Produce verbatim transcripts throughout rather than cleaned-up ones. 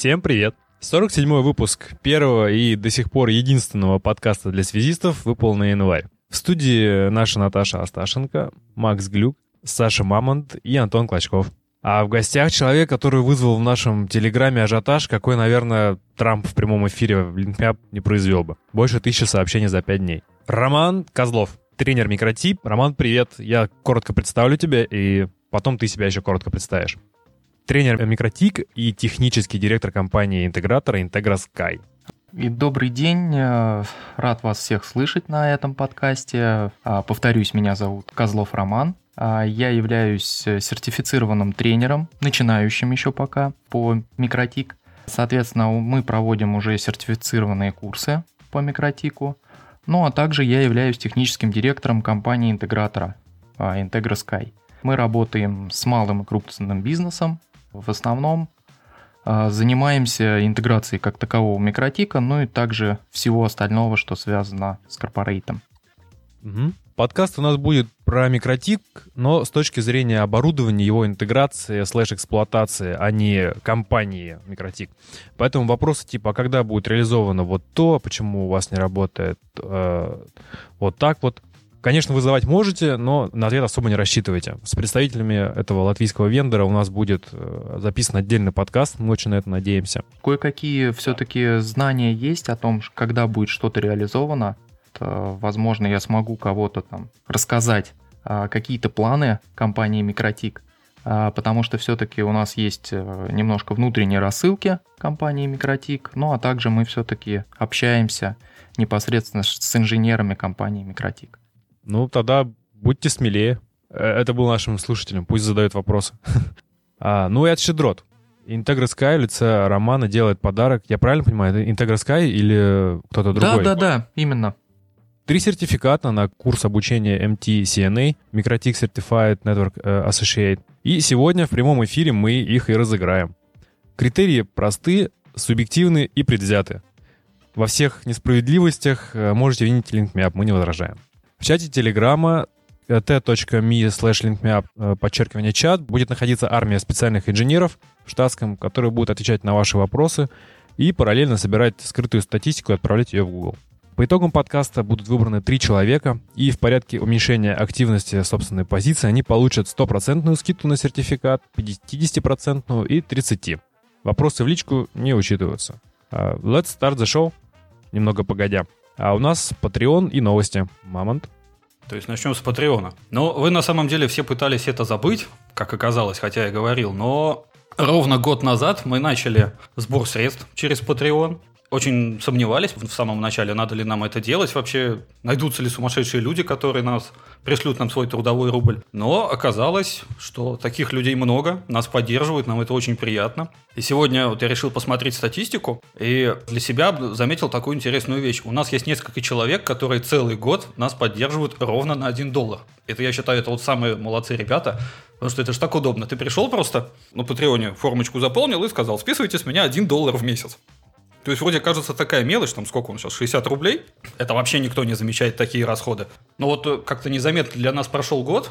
Всем привет! сорок седьмой выпуск первого и до сих пор единственного подкаста для связистов выпал на январь. В студии наша Наташа Асташенко, Макс Глюк, Саша Мамонт и Антон Клочков. А в гостях человек, который вызвал в нашем телеграме ажиотаж, какой, наверное, Трамп в прямом эфире в LinkMeUp не произвел бы. Больше тысячи сообщений за пять дней. Роман Козлов, тренер Микротип. Роман, привет. Я коротко представлю тебя, и потом ты себя еще коротко представишь. Тренер Микротик и технический директор компании-интегратора IntegraSky. И добрый день, рад вас всех слышать на этом подкасте. Повторюсь, меня зовут Козлов Роман. Я являюсь сертифицированным тренером, начинающим еще пока, по Микротик. Соответственно, мы проводим уже сертифицированные курсы по Микротику. Ну а также я являюсь техническим директором компании-интегратора IntegraSky. Мы работаем с малым и крупным бизнесом. В основном занимаемся интеграцией как такового Микротика, ну и также всего остального, что связано с корпорейтом. Угу. Подкаст у нас будет про Микротик, но с точки зрения оборудования, его интеграции, слэш-эксплуатации, а не компании Микротик. Поэтому вопросы типа, а когда будет реализовано вот то, почему у вас не работает э, вот так вот, конечно, вызывать можете, но на ответ особо не рассчитывайте. С представителями этого латвийского вендора у нас будет записан отдельный подкаст, мы очень на это надеемся. Кое-какие все-таки знания есть о том, когда будет что-то реализовано. Возможно, я смогу кого-то там рассказать какие-то планы компании Микротик, потому что все-таки у нас есть немножко внутренние рассылки компании Микротик, ну а также мы все-таки общаемся непосредственно с инженерами компании Микротик. Ну, тогда будьте смелее. Это был нашим слушателям, пусть задают вопросы. а, ну и от Щедрот. IntegraSky в лице Романа делает подарок. Я правильно понимаю, это IntegraSky или кто-то другой? Да-да-да, именно. Три сертификата на курс обучения эм ти си эн эй, Microtik Certified Network Associate. И сегодня в прямом эфире мы их и разыграем. Критерии просты, субъективны и предвзяты. Во всех несправедливостях можете винить LinkMeUp, мы не возражаем. В чате Телеграма t.me slash linkmeup подчеркивание чат будет находиться армия специальных инженеров в штатском, которые будут отвечать на ваши вопросы и параллельно собирать скрытую статистику и отправлять ее в Google. По итогам подкаста будут выбраны три человека, и в порядке уменьшения активности собственной позиции они получат стопроцентную скидку на сертификат, пятидесятипроцентную и тридцать процентов. Вопросы в личку не учитываются. Uh, let's start the show. Немного погодя. А у нас Patreon и новости. Мамонт. То есть начнем с Патреона. Но вы на самом деле все пытались это забыть, как оказалось, хотя я говорил, но ровно год назад мы начали сбор средств через Patreon. Очень сомневались в самом начале, надо ли нам это делать вообще, найдутся ли сумасшедшие люди, которые нас пришлют нам свой трудовой рубль. Но оказалось, что таких людей много, нас поддерживают, нам это очень приятно. И сегодня вот я решил посмотреть статистику и для себя заметил такую интересную вещь. У нас есть несколько человек, которые целый год нас поддерживают ровно на один доллар. Это, я считаю, это вот самые молодцы ребята, потому что это же так удобно. Ты пришел просто на Патреоне, формочку заполнил и сказал, списывайте с меня один доллар в месяц. То есть, вроде кажется такая мелочь, там сколько он сейчас, шестьдесят рублей. Это вообще никто не замечает такие расходы. Но вот как-то незаметно для нас прошел год,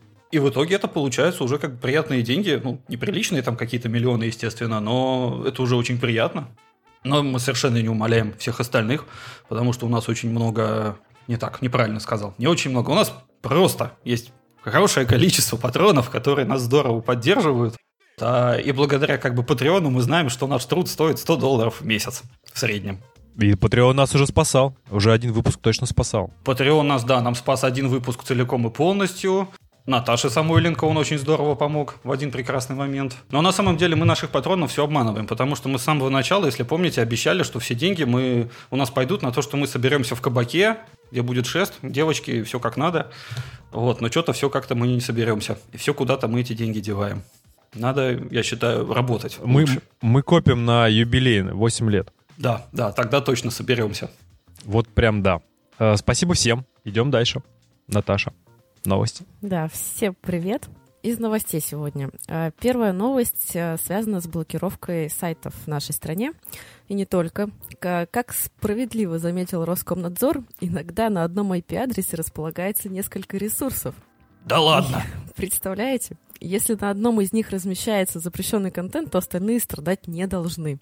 и в итоге это получается уже как приятные деньги. Ну, неприличные там какие-то миллионы, естественно, но это уже очень приятно. Но мы совершенно не умаляем всех остальных, потому что у нас очень много... Не так, неправильно сказал. Не очень много. У нас просто есть хорошее количество патронов, которые нас здорово поддерживают. А, и благодаря как бы Патреону мы знаем, что наш труд стоит сто долларов в месяц в среднем. И Patreon нас уже спасал. Уже один выпуск точно спасал. Patreon нас, да, нам спас один выпуск целиком и полностью. Наташе Самойленко он очень здорово помог в один прекрасный момент. Но на самом деле мы наших патронов все обманываем, потому что мы с самого начала, если помните, обещали, что все деньги мы, у нас пойдут на то, что мы соберемся в кабаке, где будет шест, девочки, все как надо. Вот, но что-то все как-то мы не соберемся. И все куда-то мы эти деньги деваем. Надо, я считаю, работать мы, лучше. Мы копим на юбилей, восемь лет. Да, да, тогда точно соберемся. Вот прям да. Э, спасибо всем. Идем дальше. Наташа, новости. Да, всем привет. Из новостей сегодня. Первая новость связана с блокировкой сайтов в нашей стране. И не только. Как справедливо заметил Роскомнадзор, иногда на одном ай пи-адресе располагается несколько ресурсов. Да ладно! Представляете? Если на одном из них размещается запрещенный контент, то остальные страдать не должны.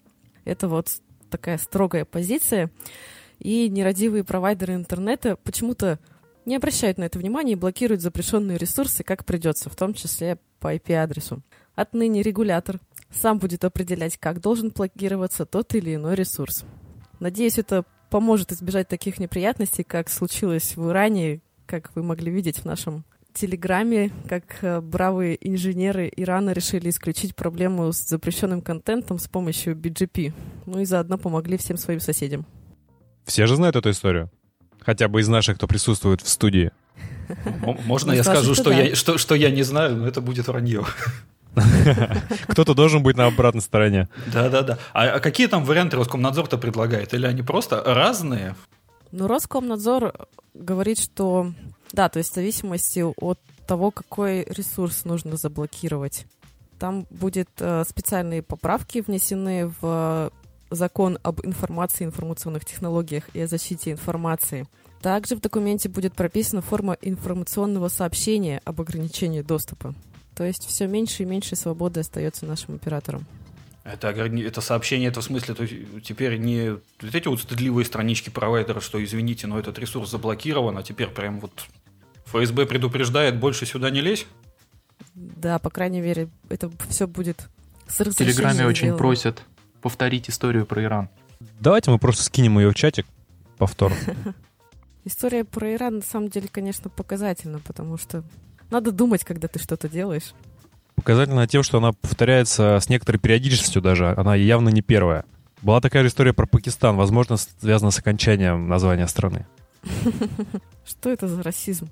Это вот такая строгая позиция. И нерадивые провайдеры интернета почему-то не обращают на это внимания и блокируют запрещенные ресурсы, как придется, в том числе по ай пи-адресу. Отныне регулятор сам будет определять, как должен блокироваться тот или иной ресурс. Надеюсь, это поможет избежать таких неприятностей, как случилось в Иране, как вы могли видеть в нашем Телеграме, как бравые инженеры Ирана решили исключить проблему с запрещенным контентом с помощью би джи пи. Ну и заодно помогли всем своим соседям. Все же знают эту историю. Хотя бы из наших, кто присутствует в студии. Можно я скажу, что я, что, что я не знаю, но это будет вранье. Кто-то должен быть на обратной стороне. Да-да-да. А, а какие там варианты Роскомнадзор-то предлагает? Или они просто разные? Ну, Роскомнадзор говорит, что... Да, то есть в зависимости от того, какой ресурс нужно заблокировать. Там будут э, специальные поправки внесены в закон об информации, информационных технологиях и о защите информации. Также в документе будет прописана форма информационного сообщения об ограничении доступа. То есть все меньше и меньше свободы остается нашим операторам. Это, это сообщение, это в смысле, то есть теперь не вот эти вот стыдливые странички провайдера, что извините, но этот ресурс заблокирован, а теперь прям вот эф эс бэ предупреждает, больше сюда не лезь? Да, по крайней мере, это все будет с разрешения В Телеграме очень сделано. просят повторить историю про Иран. Давайте мы просто скинем ее в чатик повторно. История про Иран, на самом деле, конечно, показательна, потому что надо думать, когда ты что-то делаешь. Показательно тем, что она повторяется с некоторой периодичностью даже. Она явно не первая. Была такая же история про Пакистан, возможно, связана с окончанием названия страны. Что это за расизм?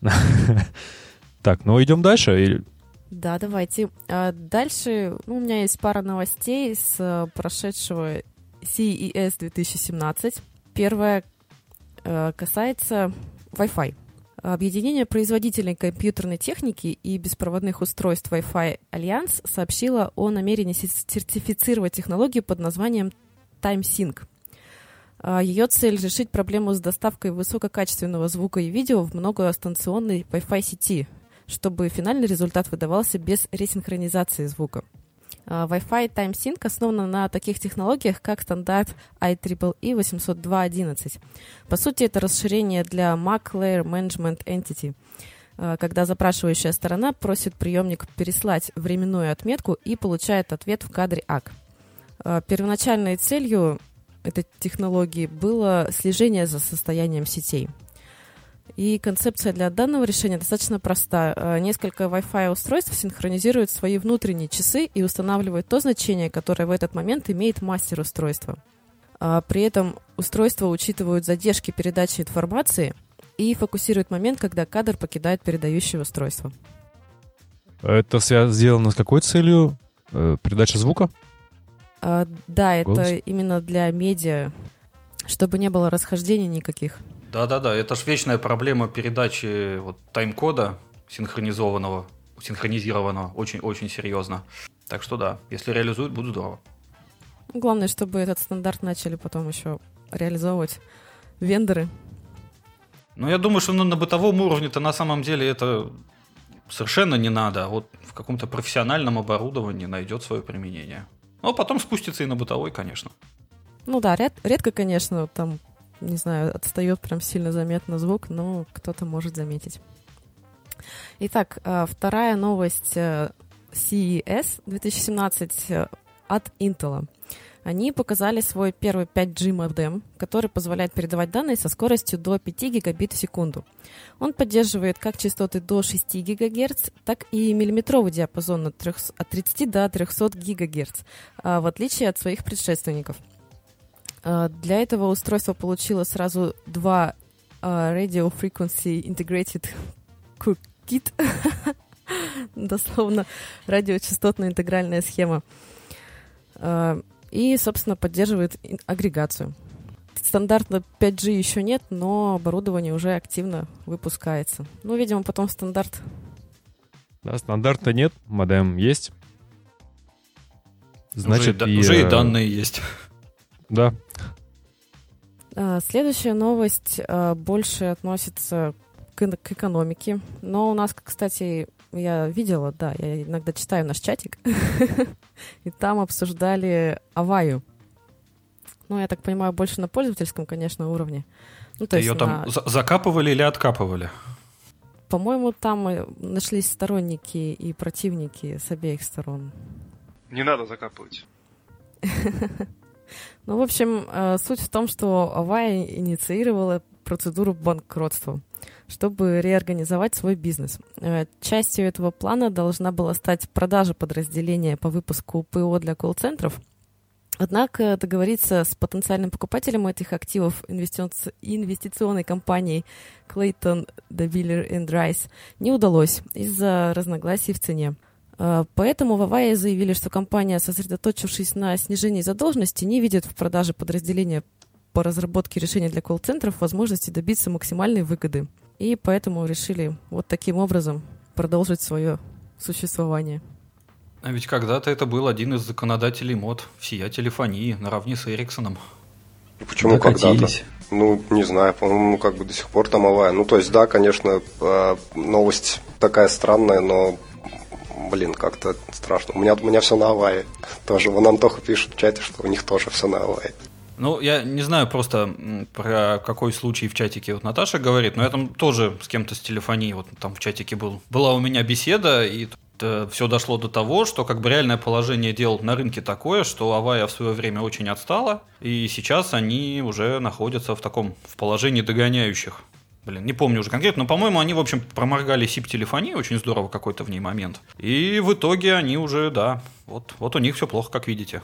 Так, ну идем дальше? Да, давайте. А дальше ну, у меня есть пара новостей с прошедшего си и эс две тысячи семнадцать. Первая э, касается Wi-Fi. Объединение производителей компьютерной техники и беспроводных устройств Wi-Fi Альянс сообщило о намерении сертифицировать технологию под названием TimeSync. Ее цель — решить проблему с доставкой высококачественного звука и видео в многостанционной Wi-Fi сети, чтобы финальный результат выдавался без ресинхронизации звука. Wi-Fi TimeSync основана на таких технологиях, как стандарт ай и и и восемьсот два точка одиннадцать. По сути, это расширение для Mac Layer Management Entity, когда запрашивающая сторона просит приемник переслать временную отметку и получает ответ в кадре эй си эй. Первоначальной целью этой технологии было слежение за состоянием сетей. И концепция для данного решения достаточно проста. Несколько Wi-Fi устройств синхронизируют свои внутренние часы и устанавливают то значение, которое в этот момент имеет мастер устройства. При этом устройства учитывают задержки передачи информации и фокусируют момент, когда кадр покидает передающее устройство. Это сделано с какой целью? Передача звука? А, да, Голос? это именно для медиа, чтобы не было расхождений никаких. Да-да-да, это ж вечная проблема передачи вот, тайм-кода синхронизованного, синхронизированного, очень-очень серьезно. Так что да, если реализуют, будет здорово. Главное, чтобы этот стандарт начали потом еще реализовывать вендоры. Ну, я думаю, что ну, на бытовом уровне-то на самом деле это совершенно не надо. Вот в каком-то профессиональном оборудовании найдет свое применение. Ну, а потом спустится и на бытовой, конечно. Ну да, ряд, редко, конечно, там, не знаю, отстает прям сильно заметно звук, но кто-то может заметить. Итак, вторая новость си и эс две тысячи семнадцать от Intel. Они показали свой первый пять джи модем, который позволяет передавать данные со скоростью до пять гигабит в секунду. Он поддерживает как частоты до шесть гигагерц, так и миллиметровый диапазон от тридцати до трехсот гигагерц, в отличие от своих предшественников. Для этого устройство получило сразу два Radio Frequency Integrated Kit, дословно радиочастотная интегральная схема, и, собственно, поддерживает агрегацию. Стандартно пять джи еще нет, но оборудование уже активно выпускается. Ну, видимо, потом стандарт. Да, стандарта нет, модем есть. Значит, уже, и, уже и данные есть. Да. Следующая новость больше относится к, к экономике. Но у нас, кстати, я видела, да, я иногда читаю наш чатик, и там обсуждали Аваю. Ну, я так понимаю, больше на пользовательском, конечно, уровне. Ну, то Ее там на... закапывали или откапывали? По-моему, там нашлись сторонники и противники с обеих сторон. Не надо закапывать. Ну, в общем, суть в том, что Avaya инициировала процедуру банкротства, чтобы реорганизовать свой бизнес. Частью этого плана должна была стать продажа подразделения по выпуску ПО для колл-центров. Однако договориться с потенциальным покупателем этих активов инвести... инвестиционной компании Clayton, Dubilier энд Rice не удалось из-за разногласий в цене. Поэтому в Avaya заявили, что компания, сосредоточившись на снижении задолженности, не видит в продаже подразделения по разработке решений для колл-центров возможности добиться максимальной выгоды. И поэтому решили вот таким образом продолжить свое существование. А ведь когда-то это был один из законодателей мод всея телефонии, наравне с Эриксоном. Почему когда-то? Ну, не знаю, по-моему, как бы до сих пор там Avaya. Ну, то есть, да, конечно, новость такая странная, но, блин, как-то страшно. У меня, у меня все на Avaya. Тоже, вон Антоха пишет в чате, что у них тоже все на Avaya. Ну, я не знаю просто про какой случай в чатике вот Наташа говорит, но я там тоже с кем-то с телефонией, вот там в чатике был. Была у меня беседа, и все дошло до того, что как бы реальное положение дел на рынке такое, что Avaya в свое время очень отстала, и сейчас они уже находятся в таком, в положении догоняющих. Блин, не помню уже конкретно, но, по-моему, они, в общем, проморгали сип-телефонии, очень здорово какой-то в ней момент. И в итоге они уже, да, вот, вот у них все плохо, как видите.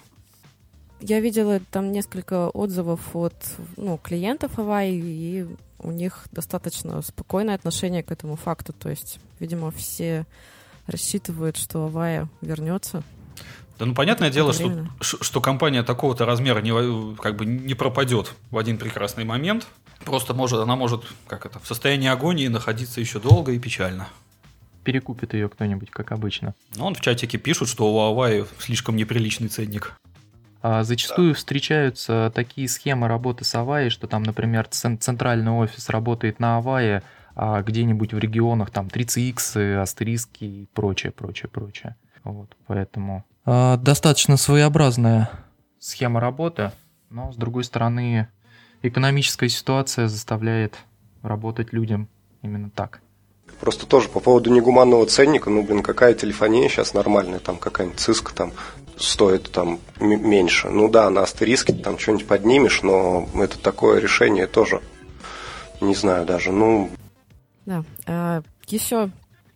Я видела там несколько отзывов от ну, клиентов Avaya, и у них достаточно спокойное отношение к этому факту. То есть, видимо, все рассчитывают, что Avaya вернется. Да, ну, понятное дело, что, что компания такого-то размера не, как бы не пропадет в один прекрасный момент. Просто может, она может, как это, в состоянии агонии находиться еще долго и печально. Перекупит ее кто-нибудь, как обычно. Ну, он в чатике пишут, что у Avaya слишком неприличный ценник. А зачастую встречаются такие схемы работы с Avaya, что там, например, центральный офис работает на Avaya, а где-нибудь в регионах там три си икс, астериски и прочее, прочее, прочее. Вот, поэтому а, достаточно своеобразная схема работы, но, с другой стороны, экономическая ситуация заставляет работать людям именно так. Просто тоже по поводу негуманного ценника, ну, блин, какая телефония сейчас нормальная, там какая-нибудь Cisco там стоит там м- меньше. Ну да, на астериске там что-нибудь поднимешь, но это такое решение тоже, не знаю даже, ну... Да, а, еще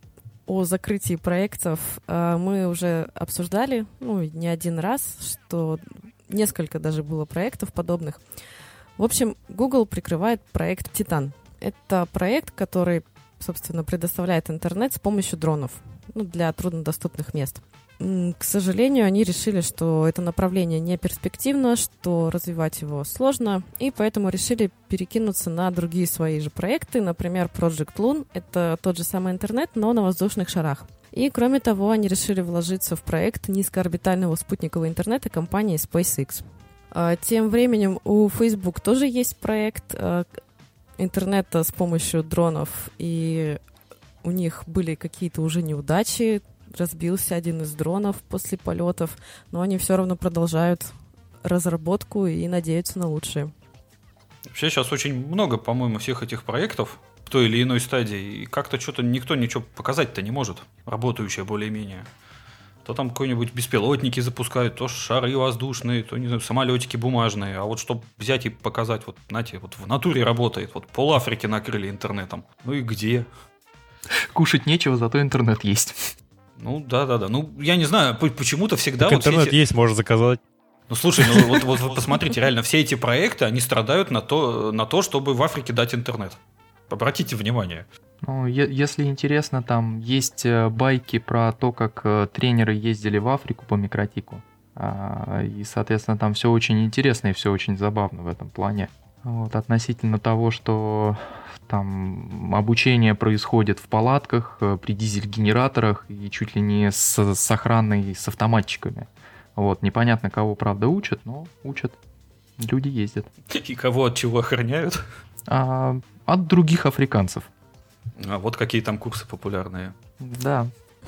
о закрытии проектов а, мы уже обсуждали, ну, не один раз, что несколько даже было проектов подобных. В общем, Google прикрывает проект Titan. Это проект, который, собственно, предоставляет интернет с помощью дронов, ну, для труднодоступных мест. К сожалению, они решили, что это направление не перспективно, что развивать его сложно, и поэтому решили перекинуться на другие свои же проекты, например, Project Loon. Это тот же самый интернет, но на воздушных шарах. И, кроме того, они решили вложиться в проект низкоорбитального спутникового интернета компании SpaceX. Тем временем у Facebook тоже есть проект интернета с помощью дронов, и у них были какие-то уже неудачи, разбился один из дронов после полетов, но они все равно продолжают разработку и надеются на лучшее. Вообще сейчас очень много, по-моему, всех этих проектов в той или иной стадии, и как-то что-то никто ничего показать-то не может, работающее более-менее. То там какие-нибудь беспилотники запускают, то шары воздушные, то, не знаю, самолетики бумажные. А вот чтобы взять и показать, вот, знаете, вот в натуре работает, вот пол Африки накрыли интернетом. Ну и где? Кушать нечего, зато интернет есть. Ну, да-да-да. Ну, я не знаю, почему-то всегда... Так вот интернет эти... есть, можно заказать. Ну, слушай, ну вот, вот, вот посмотрите, реально, все эти проекты, они страдают на то, на то, чтобы в Африке дать интернет. Обратите внимание. Ну, е- если интересно, там есть байки про то, как тренеры ездили в Африку по микротику. А, и, соответственно, там все очень интересно и все очень забавно в этом плане. Вот, относительно того, что там обучение происходит в палатках, при дизель-генераторах и чуть ли не с, с охраной, с автоматчиками. Вот, непонятно, кого, правда, учат, но учат. Люди ездят. И кого от чего охраняют? А, от других африканцев. А вот какие там курсы популярные. Да.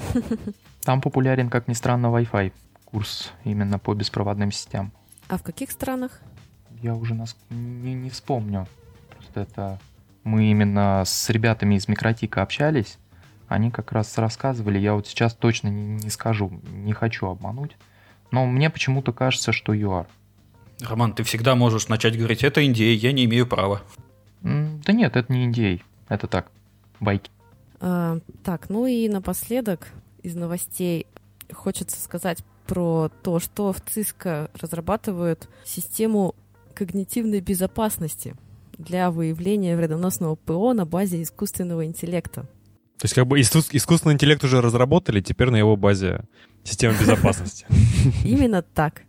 Там популярен, как ни странно, Wi-Fi. Курс именно по беспроводным сетям. А в каких странах? я уже нас не, не вспомню. Просто это мы именно с ребятами из Микротика общались. Они как раз рассказывали, я вот сейчас точно не, не скажу, не хочу обмануть. Но мне почему-то кажется, что ю ар. Роман, ты всегда можешь начать говорить, это Индия, я не имею права. Да нет, это не Индия, это так, байки. А, так, ну и напоследок из новостей хочется сказать про то, что в Cisco разрабатывают систему когнитивной безопасности для выявления вредоносного ПО на базе искусственного интеллекта. То есть как бы искусственный интеллект уже разработали, теперь на его базе система безопасности. Именно так.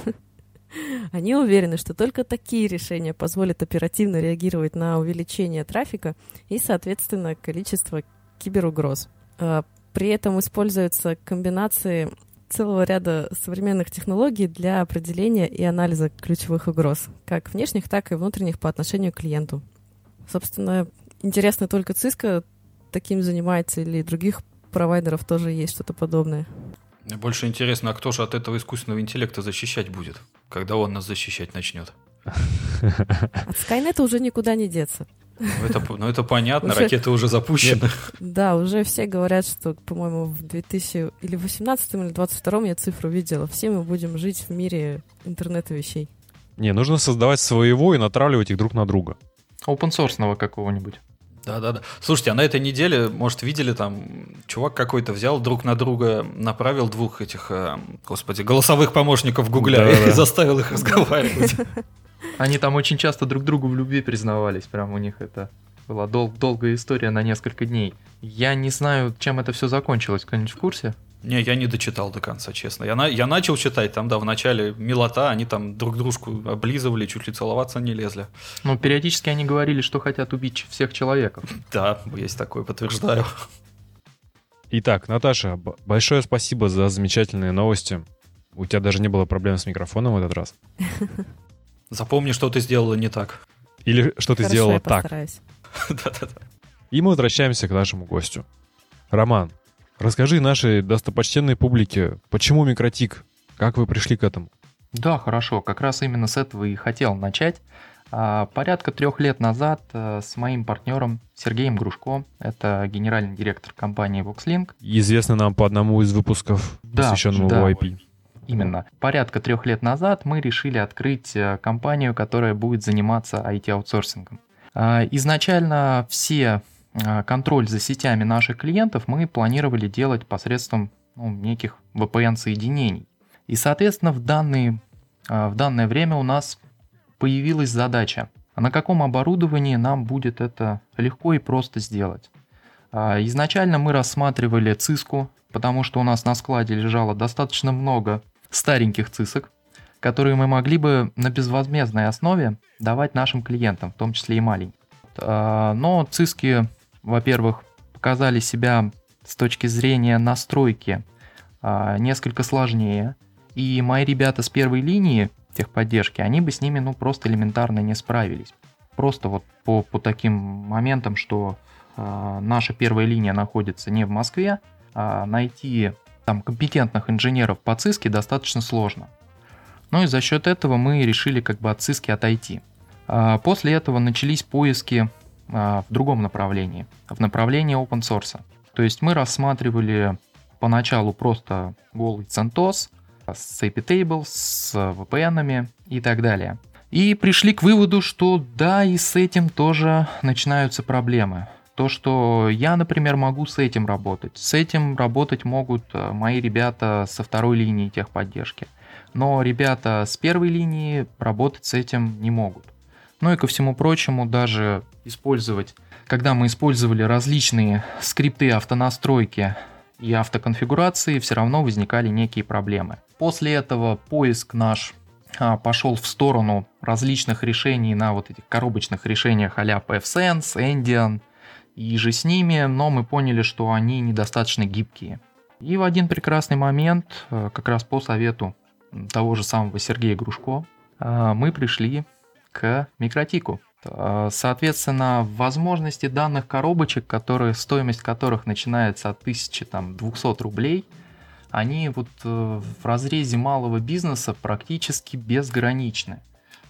Они уверены, что только такие решения позволят оперативно реагировать на увеличение трафика и, соответственно, количество киберугроз. При этом используются комбинации целого ряда современных технологий для определения и анализа ключевых угроз, как внешних, так и внутренних по отношению к клиенту. Собственно, интересно, только Cisco таким занимается или других провайдеров тоже есть что-то подобное? Мне больше интересно, а кто же от этого искусственного интеллекта защищать будет, когда он нас защищать начнет? От Скайнета уже никуда не деться. Ну это, ну, это понятно, уже... ракеты уже запущены. Да, уже все говорят, что, по-моему, в две тысячи восемнадцатом или двадцать втором я цифру видела. Все мы будем жить в мире интернета вещей. Не, нужно создавать своего и натравливать их друг на друга. Open-source какого-нибудь. Да-да-да. Слушайте, а на этой неделе, может, видели, там, чувак какой-то взял друг на друга, направил двух этих, господи, голосовых помощников Гугля и заставил их разговаривать. Они там очень часто друг другу в любви признавались, прям у них это была дол- долгая история на несколько дней. Я не знаю, чем это все закончилось, кто-нибудь в курсе? Не, я не дочитал до конца, честно. Я, на, я начал читать, там, да, в начале милота, они там друг дружку облизывали, чуть ли целоваться не лезли. Ну, периодически они говорили, что хотят убить всех человеков. Да, есть такое, подтверждаю. Итак, Наташа, большое спасибо за замечательные новости. У тебя даже не было проблем с микрофоном в этот раз. Запомни, что ты сделала не так. Или что ты Хорошо, сделала я так. постараюсь. Да-да-да. И мы возвращаемся к нашему гостю. Роман, расскажи нашей достопочтенной публике, почему Микротик? Как вы пришли к этому? Да, хорошо. Как раз именно с этого и хотел начать. А, порядка трех лет назад а, с моим партнером Сергеем Грушко, это генеральный директор компании VoxLink. Известный нам по одному из выпусков, да, посвященному да. ви ай пи. Именно. Порядка трех лет назад мы решили открыть компанию, которая будет заниматься ай ти-аутсорсингом. Изначально все контроль за сетями наших клиентов мы планировали делать посредством ну, неких ви пи эн-соединений. И, соответственно, в, данный, в данное время у нас появилась задача, на каком оборудовании нам будет это легко и просто сделать. Изначально мы рассматривали Cisco, потому что у нас на складе лежало достаточно много стареньких цисок, которые мы могли бы на безвозмездной основе давать нашим клиентам, в том числе и маленьким. Но циски, во-первых, показали себя с точки зрения настройки несколько сложнее, и мои ребята с первой линии техподдержки, они бы с ними ну, просто элементарно не справились. Просто вот по, по таким моментам, что наша первая линия находится не в Москве, а найти там компетентных инженеров по циске достаточно сложно. Ну и за счет этого мы решили как бы от циски отойти. После этого начались поиски в другом направлении, в направлении open source. То есть мы рассматривали поначалу просто голый CentOS с эй пи Table, с ви пи эн-ами и так далее. И пришли к выводу, что да, и с этим тоже начинаются проблемы. То, что я, например, могу с этим работать. С этим работать могут мои ребята со второй линии техподдержки. Но ребята с первой линии работать с этим не могут. Ну и ко всему прочему, даже использовать, когда мы использовали различные скрипты автонастройки и автоконфигурации, все равно возникали некие проблемы. После этого поиск наш а, пошел в сторону различных решений на вот этих коробочных решениях а-ля pfSense, Endian, и же с ними, но мы поняли, что они недостаточно гибкие. И в один прекрасный момент, как раз по совету того же самого Сергея Грушко, мы пришли к Микротику. Соответственно, возможности данных коробочек, которые, стоимость которых начинается от тысячи двухсот рублей, они вот в разрезе малого бизнеса практически безграничны.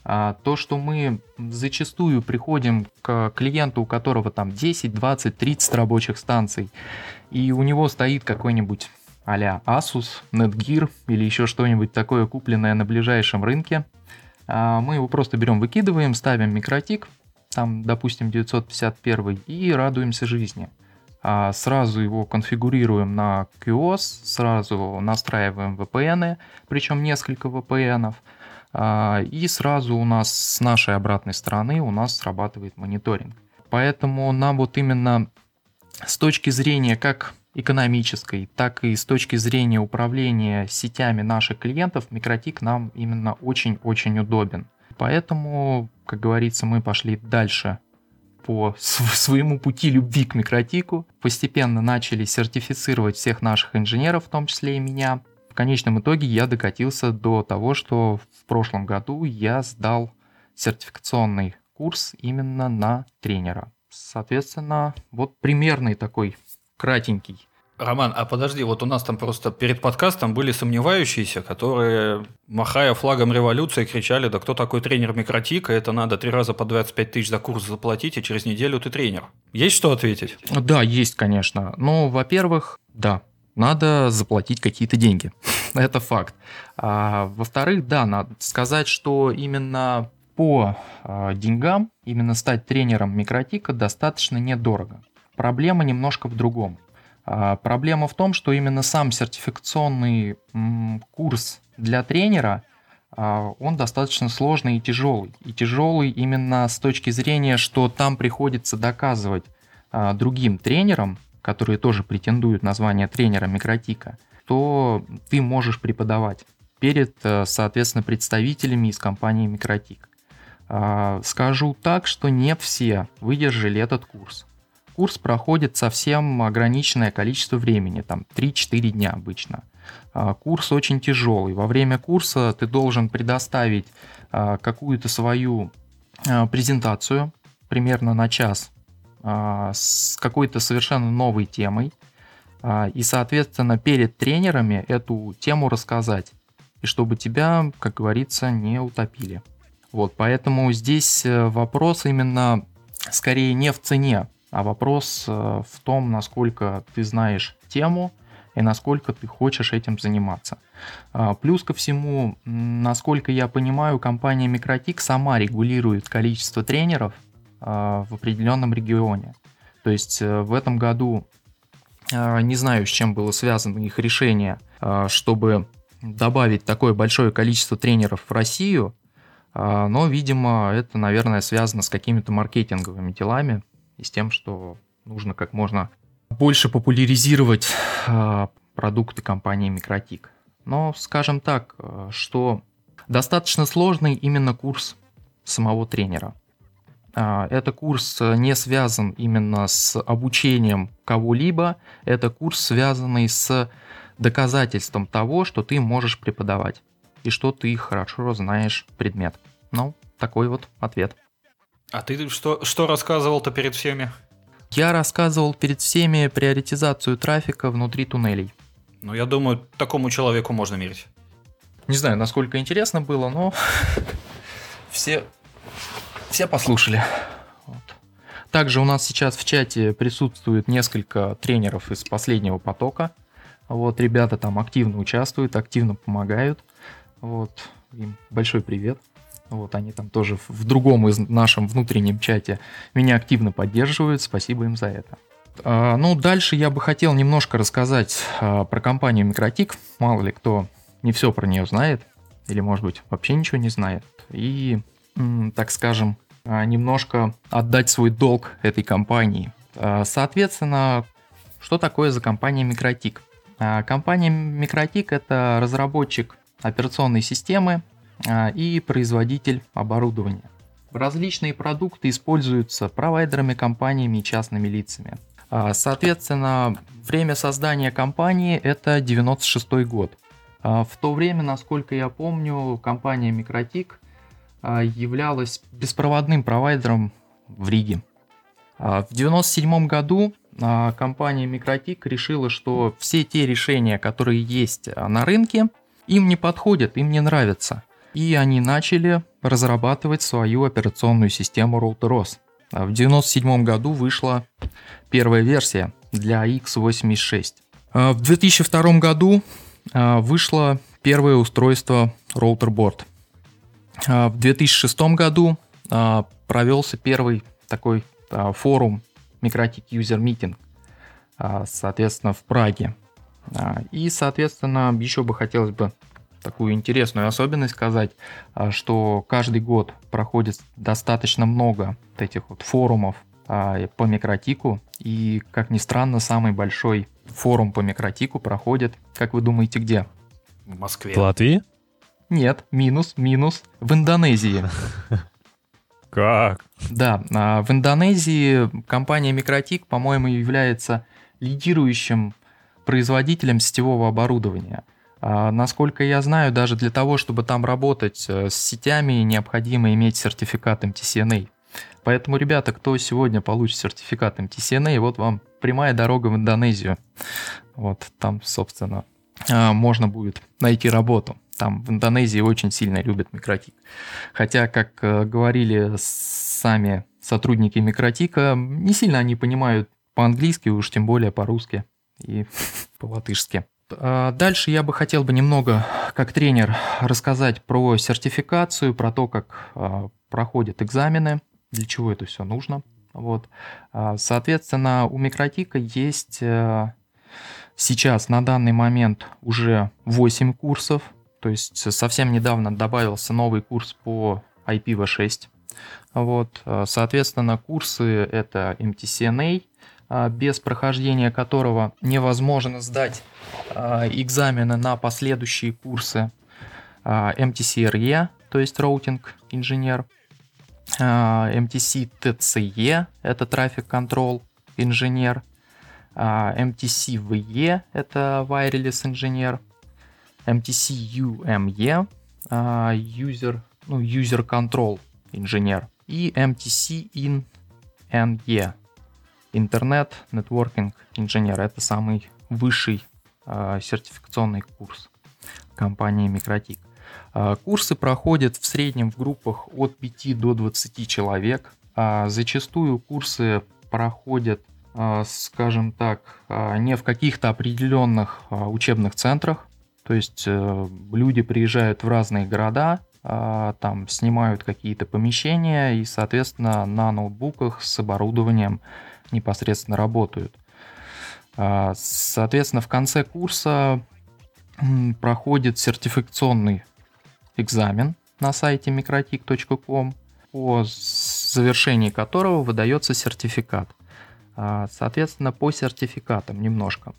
То, что мы зачастую приходим к клиенту, у которого там десять, двадцать, тридцать рабочих станций, и у него стоит какой-нибудь а-ля Asus, Netgear или еще что-нибудь такое, купленное на ближайшем рынке, мы его просто берем, выкидываем, ставим микротик, там, допустим, девятьсот пятьдесят один, и радуемся жизни. Сразу его конфигурируем на кью о эс, сразу настраиваем ви пи эн, причем несколько ви пи эн, и сразу у нас с нашей обратной стороны у нас срабатывает мониторинг. Поэтому нам вот именно с точки зрения как экономической, так и с точки зрения управления сетями наших клиентов, микротик нам именно очень-очень удобен. Поэтому, как говорится, мы пошли дальше по своему пути любви к микротику, постепенно начали сертифицировать всех наших инженеров, в том числе и меня. В конечном итоге я докатился до того, что в прошлом году я сдал сертификационный курс именно на тренера. Соответственно, вот примерный такой кратенький. Роман, а подожди, вот у нас там просто перед подкастом были сомневающиеся, которые, махая флагом революции, кричали: да кто такой тренер микротика, это надо три раза по двадцать пять тысяч за курс заплатить, и через неделю ты тренер. Есть что ответить? Да, есть, конечно. Ну, во-первых, да, надо заплатить какие-то деньги. Это факт. А, во-вторых, да, надо сказать, что именно по а, деньгам, именно стать тренером микротика достаточно недорого. Проблема немножко в другом. Проблема в том, что именно сам сертификационный курс для тренера, он достаточно сложный и тяжелый. И тяжелый именно с точки зрения, что там приходится доказывать другим тренерам, которые тоже претендуют на звание тренера микротика, то ты можешь преподавать перед, соответственно, представителями из компании Микротик. Скажу так, что не все выдержали этот курс. Курс проходит совсем ограниченное количество времени, там три-четыре дня обычно. Курс очень тяжелый. Во время курса ты должен предоставить какую-то свою презентацию, примерно на час, с какой-то совершенно новой темой. И, соответственно, перед тренерами эту тему рассказать. И чтобы тебя, как говорится, не утопили. Вот, поэтому здесь вопрос именно скорее не в цене, а вопрос в том, насколько ты знаешь тему и насколько ты хочешь этим заниматься. Плюс ко всему, насколько я понимаю, компания Микротик сама регулирует количество тренеров в определенном регионе. То есть в этом году, не знаю, с чем было связано их решение, чтобы добавить такое большое количество тренеров в Россию, но, видимо, это, наверное, связано с какими-то маркетинговыми делами, и с тем, что нужно как можно больше популяризировать э, продукты компании Микротик. Но, скажем так, что достаточно сложный именно курс самого тренера. Э, это курс не связан именно с обучением кого-либо, это курс, связанный с доказательством того, что ты можешь преподавать и что ты хорошо знаешь предмет. Ну, такой вот ответ. А ты что, что рассказывал-то перед всеми? Я рассказывал перед всеми приоритизацию трафика внутри туннелей. Ну, я думаю, такому человеку можно мерить. Не знаю, насколько интересно было, но все, все послушали. Вот. Также у нас сейчас в чате присутствует несколько тренеров из последнего потока. Вот, ребята там активно участвуют, активно помогают. Вот, им большой привет. Вот, они там тоже в другом из нашем внутреннем чате меня активно поддерживают, спасибо им за это. А, ну, дальше я бы хотел немножко рассказать а, про компанию Микротик, мало ли кто не все про нее знает, или, может быть, вообще ничего не знает, и, м, так скажем, а, немножко отдать свой долг этой компании. А, соответственно, что такое за компания Микротик? А, компания Микротик – это разработчик операционной системы и производитель оборудования. Различные продукты используются провайдерами, компаниями и частными лицами. Соответственно, время создания компании – это девяносто шестой год. В то время, насколько я помню, компания Микротик являлась беспроводным провайдером в Риге. В девяносто седьмом году компания Микротик решила, что все те решения, которые есть на рынке, им не подходят, им не нравятся. И они начали разрабатывать свою операционную систему RouterOS. В девяносто седьмом году вышла первая версия для икс восемьдесят шесть. В две тысячи втором году вышло первое устройство RouterBoard. В две тысячи шестом году провелся первый такой форум MikroTik User Meeting, соответственно, в Праге. И, соответственно, еще бы хотелось бы такую интересную особенность сказать, что каждый год проходит достаточно много вот этих вот форумов по микротику. И, как ни странно, самый большой форум по микротику проходит, как вы думаете, где? В Москве. В Латвии? Нет, минус, минус, в Индонезии. Как? Да, в Индонезии компания MikroTik, по-моему, является лидирующим производителем сетевого оборудования. А, насколько я знаю, даже для того, чтобы там работать с сетями, необходимо иметь сертификат эм ти си эн эй. Поэтому, ребята, кто сегодня получит сертификат эм ти си эн эй, вот вам прямая дорога в Индонезию. Вот там, собственно, можно будет найти работу. Там в Индонезии очень сильно любят MikroTik. Хотя, как говорили сами сотрудники MikroTik, не сильно они понимают по-английски, уж тем более по-русски и по-латышски. Дальше я бы хотел бы немного, как тренер, рассказать про сертификацию, про то, как проходят экзамены, для чего это все нужно. Вот. Соответственно, у MikroTik есть сейчас на данный момент уже восемь курсов. То есть совсем недавно добавился новый курс по ай пи ви шесть. Вот. Соответственно, курсы это эм ти си эн эй, без прохождения которого невозможно сдать экзамены на последующие курсы, эм ти си эр и, то есть Routing инженер, эм ти си ти си и, это Traffic Control инженер, эм ти си ви и, это Wireless инженер, эм ти си ю эм и, User, ну, User Control инженер, и эм ти си эн эн и, Internet Networking инженер. Это самый высший э, сертификационный курс компании MikroTik. Э, курсы проходят в среднем в группах от пяти до двадцати человек. Э, зачастую курсы проходят, э, скажем так, э, не в каких-то определенных э, учебных центрах. То есть э, люди приезжают в разные города, э, там снимают какие-то помещения и, соответственно, на ноутбуках с оборудованием непосредственно работают. Соответственно, в конце курса проходит сертификационный экзамен на сайте микротик точка ком, по завершении которого выдается сертификат. Соответственно, по сертификатам немножко.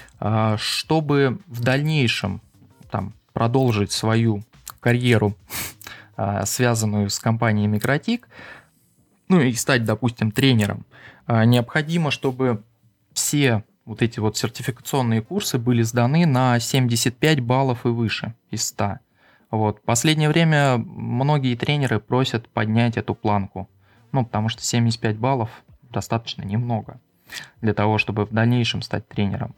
Чтобы в дальнейшем там, продолжить свою карьеру, связанную с компанией MikroTik, ну и стать, допустим, тренером, необходимо, чтобы все вот эти вот сертификационные курсы были сданы на семьдесят пять баллов и выше из ста. Вот. В последнее время многие тренеры просят поднять эту планку, ну, потому что семьдесят пять баллов достаточно немного для того, чтобы в дальнейшем стать тренером.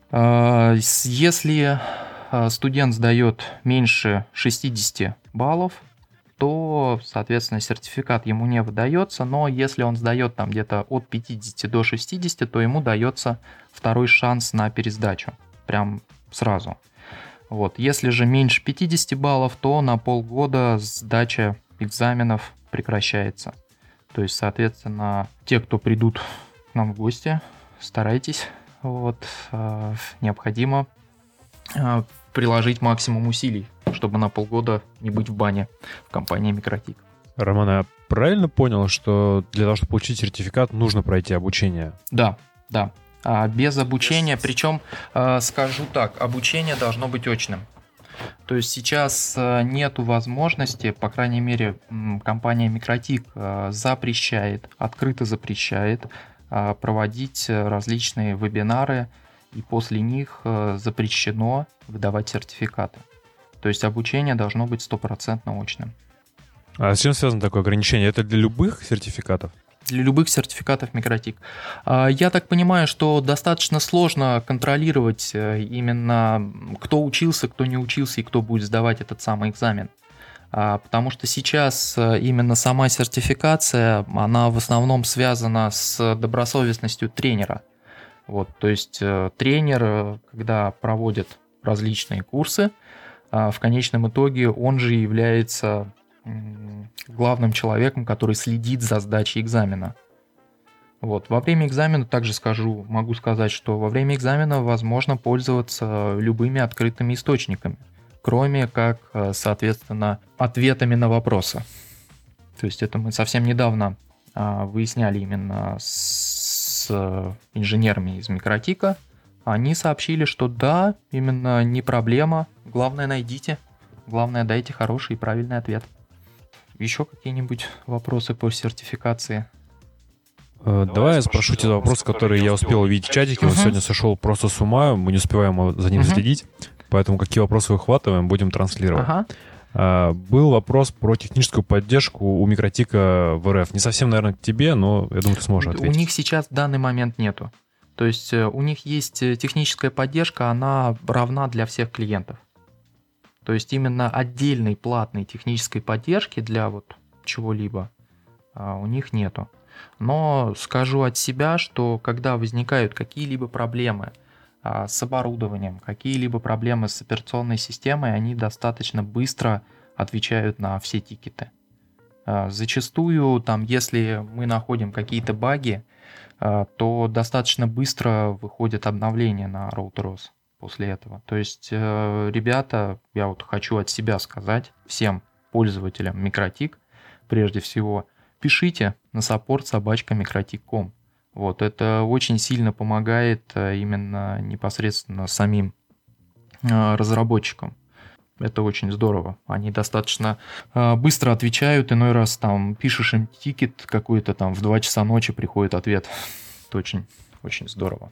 Если студент сдает меньше шестидесяти баллов, то, соответственно, сертификат ему не выдается, но если он сдает там где-то от пятидесяти до шестидесяти, то ему дается второй шанс на пересдачу, прям сразу. Вот. Если же меньше пятидесяти баллов, то на полгода сдача экзаменов прекращается. То есть, соответственно, те, кто придут к нам в гости, старайтесь, вот, э, необходимо э, приложить максимум усилий, чтобы на полгода не быть в бане в компании MikroTik. Роман, я правильно понял, что для того, чтобы получить сертификат, нужно пройти обучение? Да, да. А без обучения, причем, э, скажу так, обучение должно быть очным. То есть сейчас э, нету возможности, по крайней мере, м, компания MikroTik э, запрещает, открыто запрещает э, проводить различные вебинары, и после них э, запрещено выдавать сертификаты. То есть обучение должно быть стопроцентно очным. А с чем связано такое ограничение? Это для любых сертификатов? Для любых сертификатов MikroTik. Я так понимаю, что достаточно сложно контролировать именно, кто учился, кто не учился и кто будет сдавать этот самый экзамен. Потому что сейчас именно сама сертификация, она в основном связана с добросовестностью тренера. Вот, то есть тренер, когда проводит различные курсы, в конечном итоге он же является главным человеком, который следит за сдачей экзамена. Вот. Во время экзамена также скажу, могу сказать, что во время экзамена возможно пользоваться любыми открытыми источниками, кроме как, соответственно, ответами на вопросы. То есть это мы совсем недавно выясняли именно с инженерами из Микротика. Они сообщили, что да, именно не проблема, главное найдите, главное дайте хороший и правильный ответ. Еще какие-нибудь вопросы по сертификации? Давай я спрошу те вопросы, которые я успел увидеть в чатике. Uh-huh. Вот сегодня сошел просто с ума, мы не успеваем за ним uh-huh. следить, поэтому какие вопросы выхватываем, будем транслировать. Uh-huh. А, был вопрос про техническую поддержку у Микротика в РФ. Не совсем, наверное, к тебе, но я думаю, ты сможешь ответить. У них сейчас в данный момент нету. То есть у них есть техническая поддержка, она равна для всех клиентов. То есть именно отдельной платной технической поддержки для вот чего-либо а, у них нету. Но скажу от себя, что когда возникают какие-либо проблемы а, с оборудованием, какие-либо проблемы с операционной системой, они достаточно быстро отвечают на все тикеты. А, зачастую, там, если мы находим какие-то баги, а, то достаточно быстро выходит обновление на RouterOS после этого. То есть, э, ребята, я вот хочу от себя сказать всем пользователям Микротик, прежде всего, пишите на support собачка микротик точка ком. Вот, это очень сильно помогает именно непосредственно самим разработчикам. Это очень здорово. Они достаточно быстро отвечают. Иной раз там пишешь им тикет какой-то, там в два часа ночи приходит ответ. Это очень, очень здорово.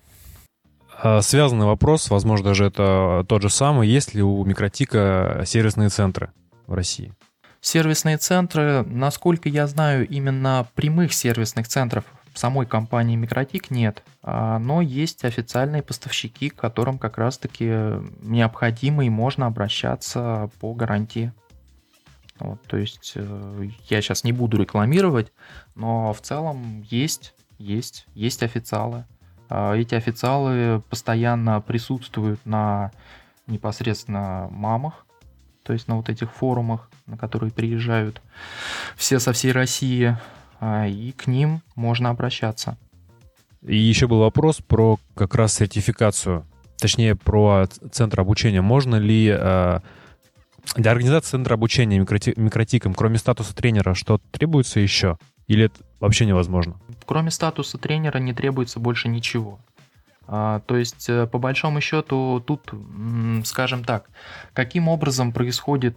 Связанный вопрос, возможно, даже это тот же самый. Есть ли у Микротика сервисные центры в России? Сервисные центры, насколько я знаю, именно прямых сервисных центров самой компании Микротик нет, но есть официальные поставщики, к которым как раз-таки необходимо и можно обращаться по гарантии. Вот, то есть я сейчас не буду рекламировать, но в целом есть, есть, есть официалы. Эти официалы постоянно присутствуют на непосредственно мамах, то есть на вот этих форумах, на которые приезжают все со всей России, и к ним можно обращаться. И еще был вопрос про как раз сертификацию, точнее про центр обучения. Можно ли для организации центра обучения Микротиком, кроме статуса тренера, что требуется еще? Или это вообще невозможно? Кроме статуса тренера не требуется больше ничего. То есть, по большому счету, тут, скажем так, каким образом происходит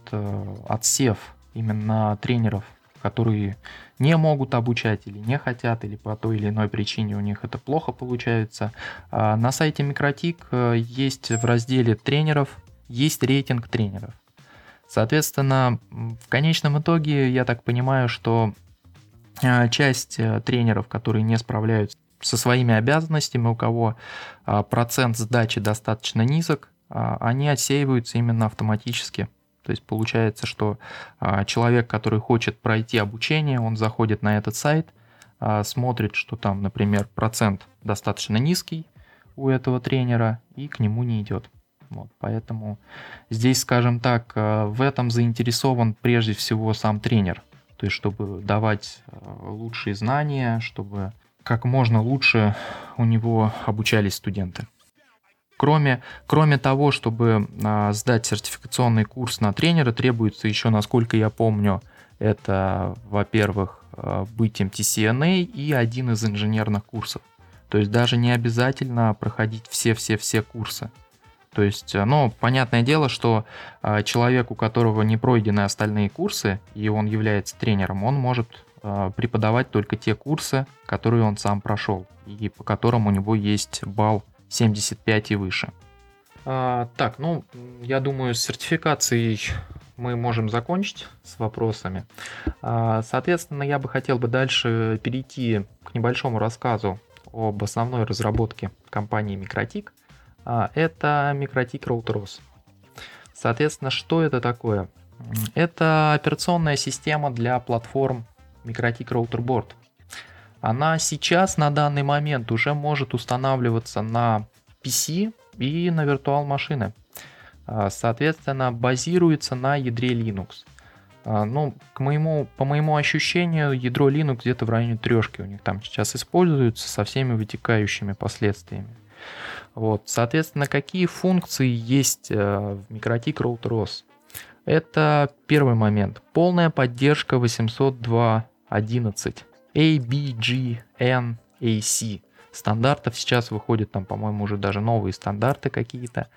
отсев именно тренеров, которые не могут обучать или не хотят, или по той или иной причине у них это плохо получается. На сайте Микротик есть в разделе тренеров, есть рейтинг тренеров. Соответственно, в конечном итоге, я так понимаю, что часть тренеров, которые не справляются со своими обязанностями, у кого процент сдачи достаточно низок, они отсеиваются именно автоматически. То есть получается, что человек, который хочет пройти обучение, он заходит на этот сайт, смотрит, что там, например, процент достаточно низкий у этого тренера, и к нему не идет. Вот, поэтому здесь, скажем так, в этом заинтересован прежде всего сам тренер. То есть, чтобы давать лучшие знания, чтобы как можно лучше у него обучались студенты. Кроме, кроме того, чтобы а, сдать сертификационный курс на тренера, требуется еще, насколько я помню, это, во-первых, быть эм ти си эн эй и один из инженерных курсов. То есть даже не обязательно проходить все-все-все курсы. То есть, ну, понятное дело, что а, человек, у которого не пройдены остальные курсы, и он является тренером, он может а, преподавать только те курсы, которые он сам прошел, и по которым у него есть балл семьдесят пять и выше. А, так, ну, я думаю, с сертификацией мы можем закончить с вопросами. А, соответственно, я бы хотел бы дальше перейти к небольшому рассказу об основной разработке компании Микротик. Это Микротик RouterOS. Соответственно, что это такое? Это операционная система для платформ MikroTik Router Board. Она сейчас на данный момент уже может устанавливаться на пи си и на виртуал-машины. Соответственно, базируется на ядре Linux. Ну, к моему, по моему ощущению, ядро Linux где-то в районе трешки у них там сейчас используется со всеми вытекающими последствиями. Вот. Соответственно, какие функции есть в MikroTik Router о эс? Это первый момент. Полная поддержка восемьсот два точка одиннадцать эй би джи эн эй си стандартов. Сейчас выходят там, по-моему, уже даже новые стандарты какие-то.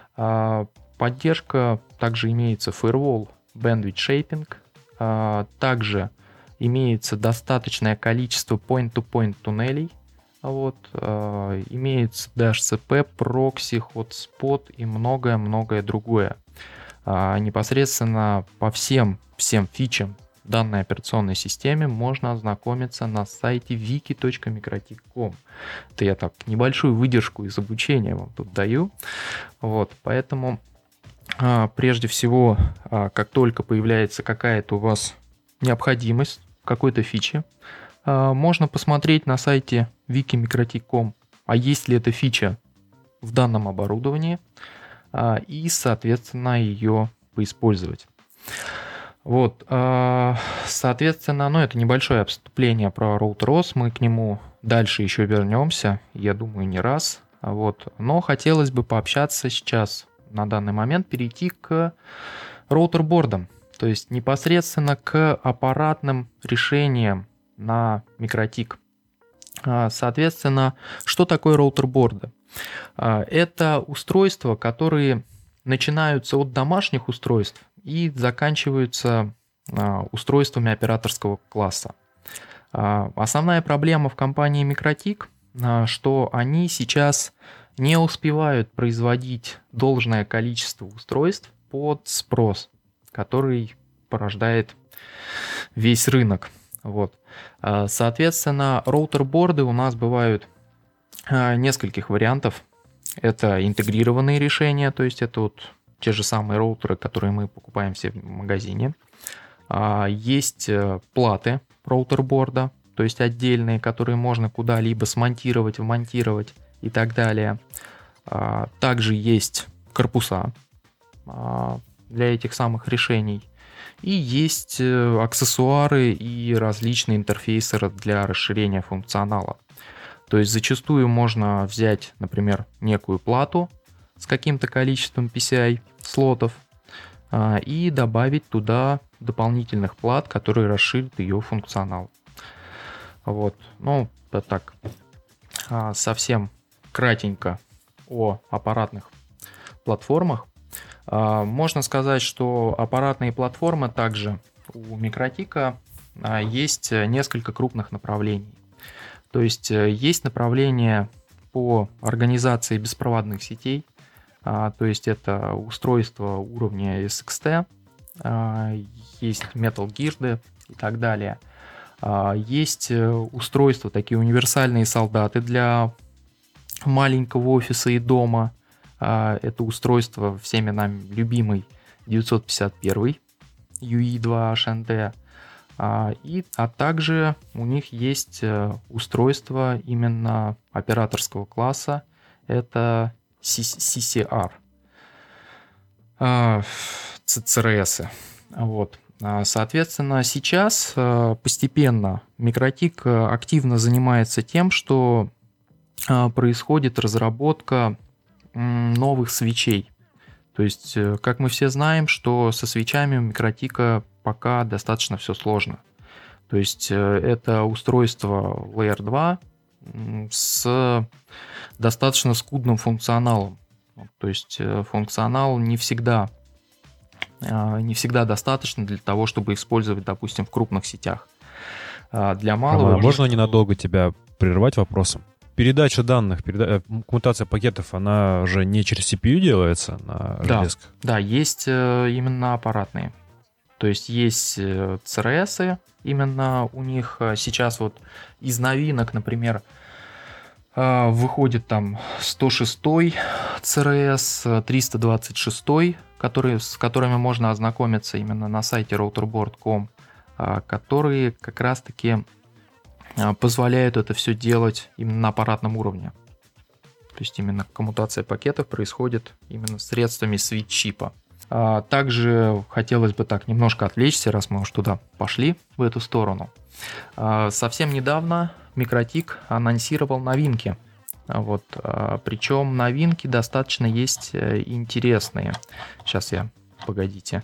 Поддержка также имеется Firewall Bandwidth Shaping. Также имеется достаточное количество point-to-point туннелей. Вот. Имеется ди эйч си пи, прокси, Hotspot и многое-многое другое. Непосредственно по всем, всем фичам данной операционной системе можно ознакомиться на сайте wiki точка mikrotik точка com. Это я так небольшую выдержку из обучения вам тут даю. Вот, поэтому прежде всего, как только появляется какая-то у вас необходимость в какой-то фиче, можно посмотреть на сайте wiki mikrotik точка com, а есть ли эта фича в данном оборудовании, и, соответственно, ее поиспользовать. Вот, соответственно, ну, это небольшое отступление про Router о эс, мы к нему дальше еще вернемся, я думаю, не раз. Вот. Но хотелось бы пообщаться сейчас, на данный момент, перейти к роутербордам, то есть непосредственно к аппаратным решениям на MikroTik. Соответственно, что такое роутерборды? Это устройства, которые начинаются от домашних устройств и заканчиваются устройствами операторского класса. Основная проблема в компании MikroTik, что они сейчас не успевают производить должное количество устройств под спрос, который порождает весь рынок. Вот. Соответственно, роутерборды у нас бывают нескольких вариантов. Это интегрированные решения, то есть это вот те же самые роутеры, которые мы покупаем все в магазине. Есть платы роутерборда, то есть отдельные, которые можно куда-либо смонтировать, вмонтировать и так далее. Также есть корпуса для этих самых решений. И есть аксессуары и различные интерфейсы для расширения функционала. То есть зачастую можно взять, например, некую плату с каким-то количеством пи си ай-слотов и добавить туда дополнительных плат, которые расширят ее функционал. Вот. Ну, это так, совсем кратенько о аппаратных платформах. Можно сказать, что аппаратные платформы также у MikroTik есть несколько крупных направлений. То есть есть направление по организации беспроводных сетей, то есть это устройства уровня эс икс ти, есть Metal Gear и так далее. Есть устройства, такие универсальные солдаты для маленького офиса и дома. Это устройство всеми нами любимый девятьсот пятьдесят один ю и два эйч эн ди. И, а также у них есть устройство именно операторского класса, это си си ар, си си ар эс. Вот. Соответственно, сейчас постепенно MikroTik активно занимается тем, что происходит разработка новых свечей. То есть, как мы все знаем, что со свечами у MikroTik пока достаточно все сложно. То есть, это устройство Layer два с достаточно скудным функционалом. То есть, функционал не всегда, не всегда достаточно для того, чтобы использовать, допустим, в крупных сетях. Для малого... А можно ненадолго тебя прервать вопросом? Передача данных, переда... коммутация пакетов, она же не через си пи ю делается на железках? Да, да, есть именно аппаратные. То есть есть си си ар эс, именно у них сейчас вот из новинок, например, выходит там сто шесть си си ар эс, триста двадцать шесть си которые, с которыми можно ознакомиться именно на сайте routerboard точка ком, которые как раз-таки позволяют это все делать именно на аппаратном уровне. То есть именно коммутация пакетов происходит именно средствами свитч-чипа. Также хотелось бы так немножко отвлечься, раз мы уж туда пошли, в эту сторону. Совсем недавно Микротик анонсировал новинки. Вот. Причем новинки достаточно есть интересные. Сейчас я, погодите.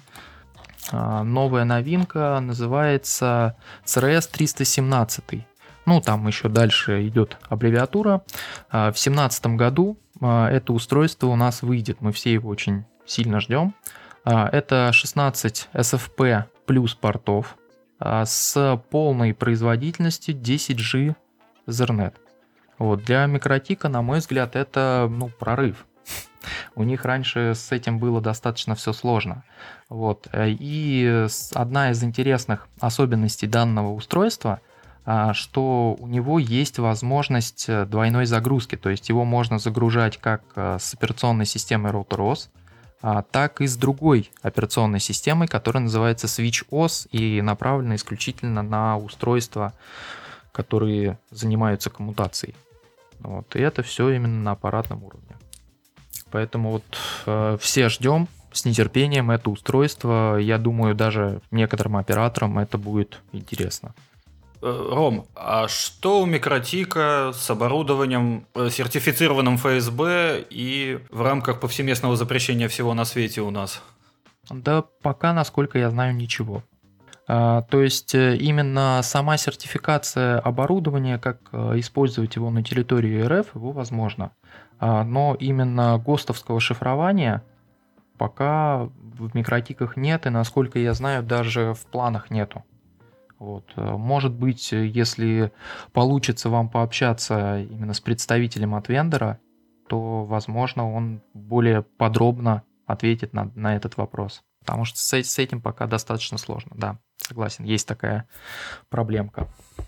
Новая новинка называется си эр эс триста семнадцать. Ну, там еще дальше идет аббревиатура. В две тысячи семнадцатом году это устройство у нас выйдет. Мы все его очень сильно ждем. Это шестнадцать эс эф пи плюс портов с полной производительностью десять джи Ethernet. Вот. Для Микротика, на мой взгляд, это ну, прорыв. У них раньше с этим было достаточно все сложно. Вот. И одна из интересных особенностей данного устройства, что у него есть возможность двойной загрузки. То есть его можно загружать как с операционной системой RouterOS, так и с другой операционной системой, которая называется SwitchOS и направлена исключительно на устройства, которые занимаются коммутацией. Вот. И это все именно на аппаратном уровне. Поэтому вот э, все ждем с нетерпением это устройство. Я думаю, даже некоторым операторам это будет интересно. Ром, а что у Микротика с оборудованием, сертифицированным эф эс би и в рамках повсеместного запрещения всего на свете у нас? Да пока, насколько я знаю, ничего. А, то есть именно сама сертификация оборудования, как использовать его на территории эр эф, его возможно. А, но именно ГОСТовского шифрования пока в Микротиках нет, и, насколько я знаю, даже в планах нету. Вот. Может быть, если получится вам пообщаться именно с представителем от вендора, то, возможно, он более подробно ответит на, на этот вопрос. Потому что с, с этим пока достаточно сложно. Да, согласен, есть такая проблемка.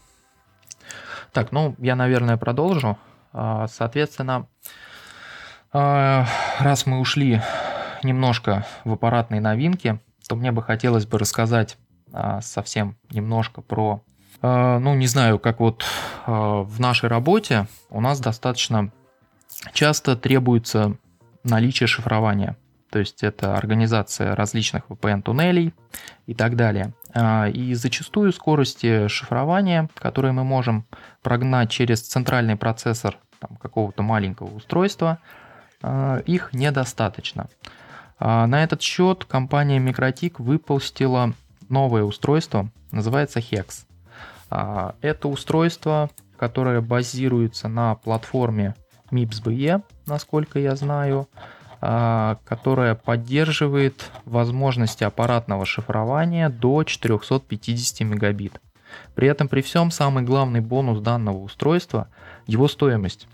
Так, ну, я, наверное, продолжу. Соответственно, раз мы ушли немножко в аппаратные новинки, то мне бы хотелось бы рассказать совсем немножко про, ну, не знаю, как вот в нашей работе у нас достаточно часто требуется наличие шифрования. То есть это организация различных ви пи эн-туннелей и так далее. И зачастую скорости шифрования, которые мы можем прогнать через центральный процессор там, какого-то маленького устройства, их недостаточно. На этот счет компания Микротик выпустила новое устройство, называется хекс. Это устройство, которое базируется на платформе мипс би и, насколько я знаю, которая поддерживает возможности аппаратного шифрования до четыреста пятьдесят мегабит. При этом, при всем, самый главный бонус данного устройства – его стоимость.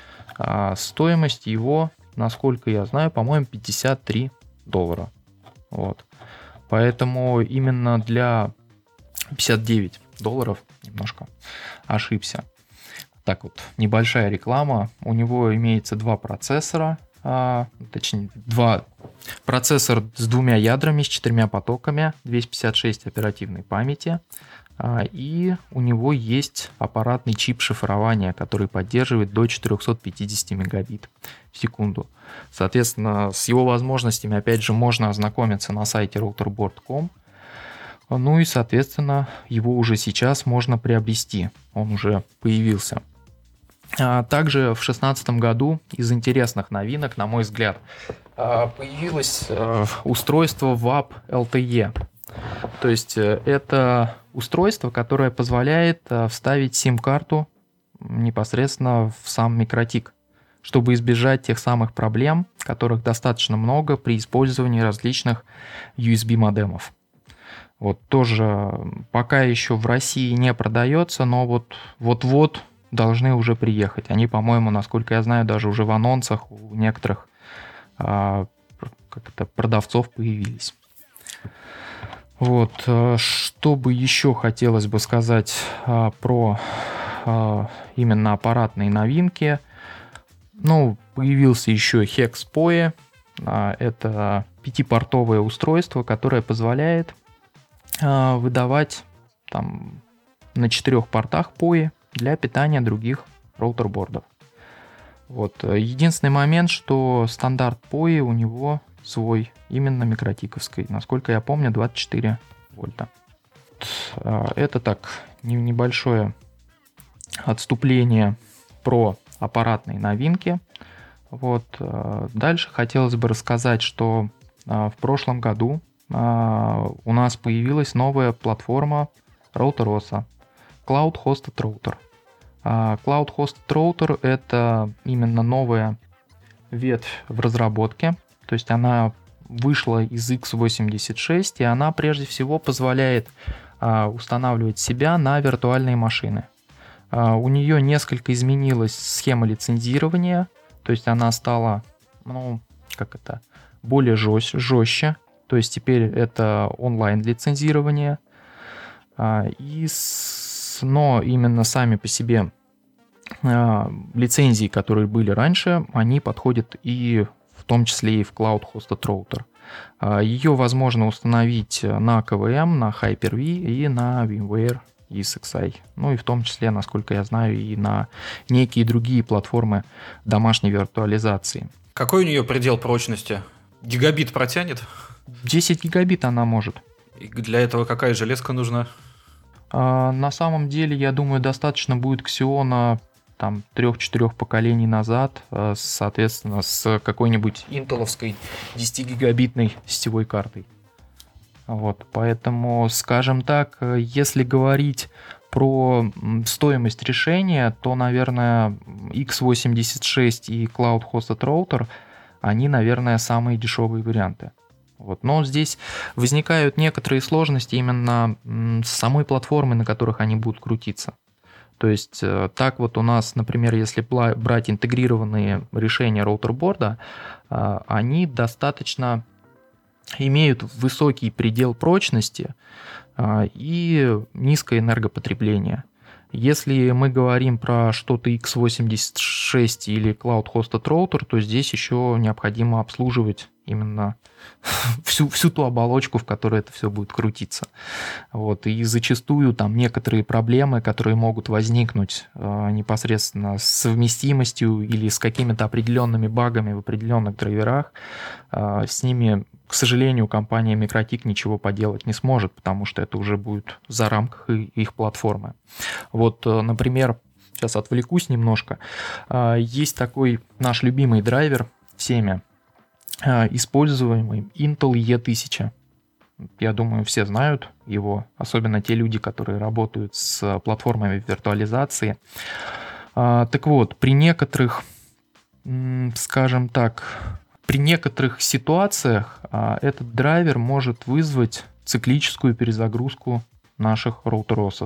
Стоимость его, насколько я знаю, по-моему, пятьдесят три доллара. Вот. Поэтому именно для пятьдесят девять долларов немножко ошибся. Так вот, небольшая реклама. У него имеется два процессора, а, точнее, два процессор с двумя ядрами, с четырьмя потоками, двести пятьдесят шесть оперативной памяти. А, и у него есть аппаратный чип шифрования, который поддерживает до четыреста пятьдесят мегабит в секунду. Соответственно, с его возможностями, опять же, можно ознакомиться на сайте routerboard точка ком. Ну и, соответственно, его уже сейчас можно приобрести. Он уже появился. А также в две тысячи шестнадцатом году из интересных новинок, на мой взгляд, появилось устройство вап эл ти и. То есть это устройство, которое позволяет вставить сим-карту непосредственно в сам Микротик, чтобы избежать тех самых проблем, которых достаточно много при использовании различных ю эс би-модемов. Вот тоже пока еще в России не продается, но вот вот-вот должны уже приехать. Они, по-моему, насколько я знаю, даже уже в анонсах у некоторых а, как-то продавцов появились. Вот, что бы еще хотелось бы сказать а, про а, именно аппаратные новинки. Ну, появился еще хекс пи о и. А, это пятипортовое устройство, которое позволяет э, выдавать там, на четырех портах пи о и для питания других роутербордов. Вот. Единственный момент, что стандарт пи о и у него свой, именно микротиковский. Насколько я помню, двадцать четыре вольта. Это так, небольшое отступление про аппаратные новинки. Вот. Дальше хотелось бы рассказать, что в прошлом году у нас появилась новая платформа RouterOS, Cloud Hosted Router. Cloud Hosted Router — это именно новая ветвь в разработке, то есть она вышла из икс восемьдесят шесть, и она прежде всего позволяет устанавливать себя на виртуальные машины. У нее несколько изменилась схема лицензирования, то есть она стала, ну, как это, более жестче, то есть теперь это онлайн-лицензирование, и с, но именно сами по себе лицензии, которые были раньше, они подходят и в том числе и в Cloud Hosted Router. Ее возможно установить на кей ви эм, на Hyper-V и на VMware и эс икс ай. Ну и в том числе, насколько я знаю, и на некие другие платформы домашней виртуализации. Какой у нее предел прочности? Гигабит протянет? десять гигабит она может. И для этого какая железка нужна? А, на самом деле, я думаю, достаточно будет Xeon там трех-четырех поколений назад, соответственно, с какой-нибудь интеловской десятигигабитной сетевой картой. Вот, поэтому, скажем так, если говорить про стоимость решения, то, наверное, икс восемьдесят шесть и Cloud Hosted Router, они, наверное, самые дешевые варианты. Вот. Но здесь возникают некоторые сложности именно с самой платформой, на которых они будут крутиться. То есть так вот у нас, например, если брать интегрированные решения роутерборда, они достаточно имеют высокий предел прочности и низкое энергопотребление. Если мы говорим про что-то икс восемьдесят шесть или Cloud Hosted Router, то здесь еще необходимо обслуживать именно всю, всю ту оболочку, в которой это все будет крутиться. Вот. И зачастую там некоторые проблемы, которые могут возникнуть э, непосредственно с совместимостью или с какими-то определенными багами в определенных драйверах, э, с ними, к сожалению, компания Mikrotik ничего поделать не сможет, потому что это уже будет за рамках их платформы. Вот, э, например, сейчас отвлекусь немножко. Э, есть такой наш любимый драйвер всеми, используемый Intel и тысяча. Я думаю, все знают его, особенно те люди, которые работают с платформами виртуализации. Так вот, при некоторых, скажем так, при некоторых ситуациях этот драйвер может вызвать циклическую перезагрузку наших роутеросов.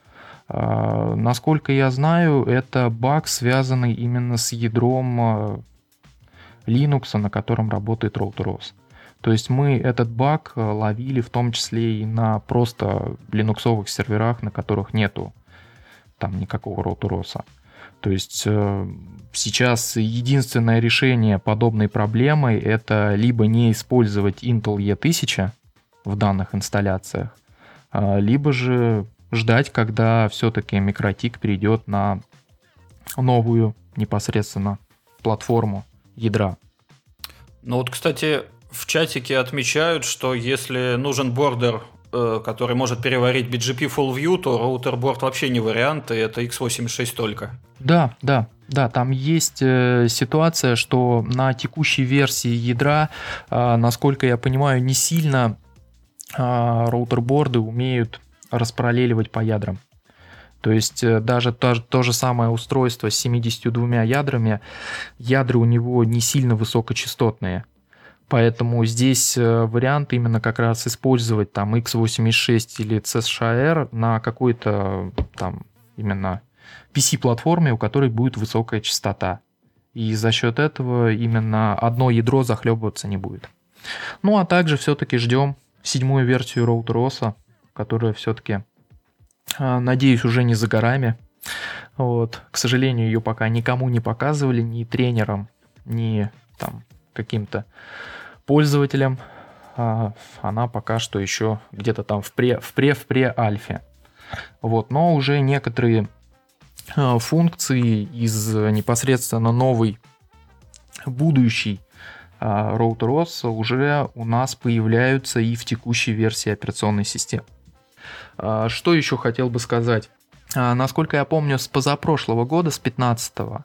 Насколько я знаю, это баг, связанный именно с ядром Linux, на котором работает RouterOS. То есть мы этот баг ловили в том числе и на просто линуксовых серверах, на которых нету там никакого RouterOS. То есть сейчас единственное решение подобной проблемы — это либо не использовать Intel и тысяча в данных инсталляциях, либо же ждать, когда все-таки Mikrotik перейдет на новую непосредственно платформу ядра. Ну вот, кстати, в чатике отмечают, что если нужен бордер, э, который может переварить би джи пи Full View, то роутерборд вообще не вариант, и это икс восемьдесят шесть только. Да, да, да, там есть э, ситуация, что на текущей версии ядра, э, насколько я понимаю, не сильно э, роутерборды умеют распараллеливать по ядрам. То есть даже то, то же самое устройство с семьюдесятью двумя ядрами, ядра у него не сильно высокочастотные. Поэтому здесь вариант именно как раз использовать там икс восемьдесят шесть или си эс эйч ар на какой-то там именно пи си-платформе, у которой будет высокая частота. И за счет этого именно одно ядро захлебываться не будет. Ну а также все-таки ждем седьмую версию RouterOS, которая все-таки, надеюсь, уже не за горами. Вот. К сожалению, ее пока никому не показывали, ни тренерам, ни там каким-то пользователям она пока что еще где-то там в пре, в пре, в пре-альфе. Вот, но уже некоторые функции из непосредственно новой будущей RouterOS уже у нас появляются и в текущей версии операционной системы. Что еще хотел бы сказать? Насколько я помню, с позапрошлого года, с пятнадцатого,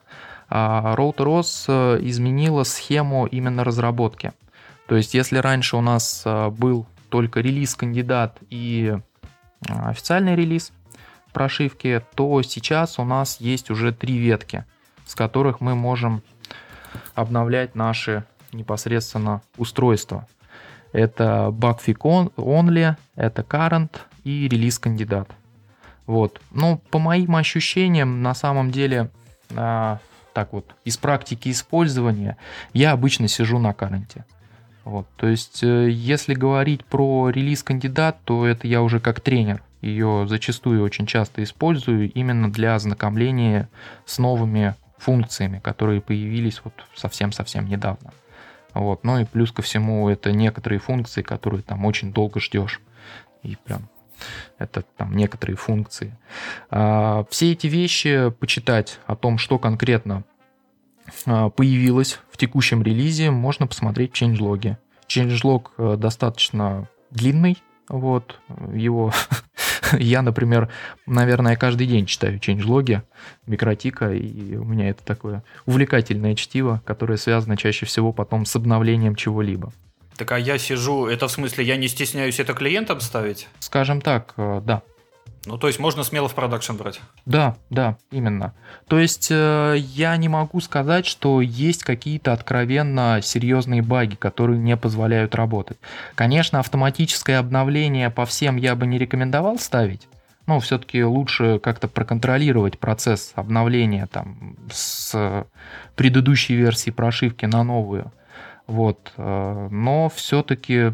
RouterOS изменила схему именно разработки. То есть, если раньше у нас был только релиз-кандидат и официальный релиз прошивки, то сейчас у нас есть уже три ветки, с которых мы можем обновлять наши непосредственно устройства. Это Bugfix Only, это Current и релиз-кандидат. Вот. Ну, по моим ощущениям, на самом деле, а, так вот, из практики использования, я обычно сижу на Current. Вот. То есть, если говорить про релиз-кандидат, то это я уже как тренер. Ее зачастую очень часто использую именно для ознакомления с новыми функциями, которые появились вот совсем-совсем недавно. Вот. Ну и плюс ко всему, это некоторые функции, которые там очень долго ждешь. И прям это там некоторые функции. А, все эти вещи почитать о том, что конкретно а, появилось в текущем релизе, можно посмотреть в changelog. Changelog достаточно длинный. Вот. Его я, например, наверное, каждый день читаю changelog Микротика, и у меня это такое увлекательное чтиво, которое связано чаще всего потом с обновлением чего-либо. Так а я сижу, это в смысле я не стесняюсь это клиентам ставить? Скажем так, да. Ну, то есть можно смело в продакшн брать? Да, да, именно. То есть э, я не могу сказать, что есть какие-то откровенно серьезные баги, которые не позволяют работать. Конечно, автоматическое обновление по всем я бы не рекомендовал ставить, но все-таки лучше как-то проконтролировать процесс обновления там, с предыдущей версии прошивки на новую. Вот. Но все-таки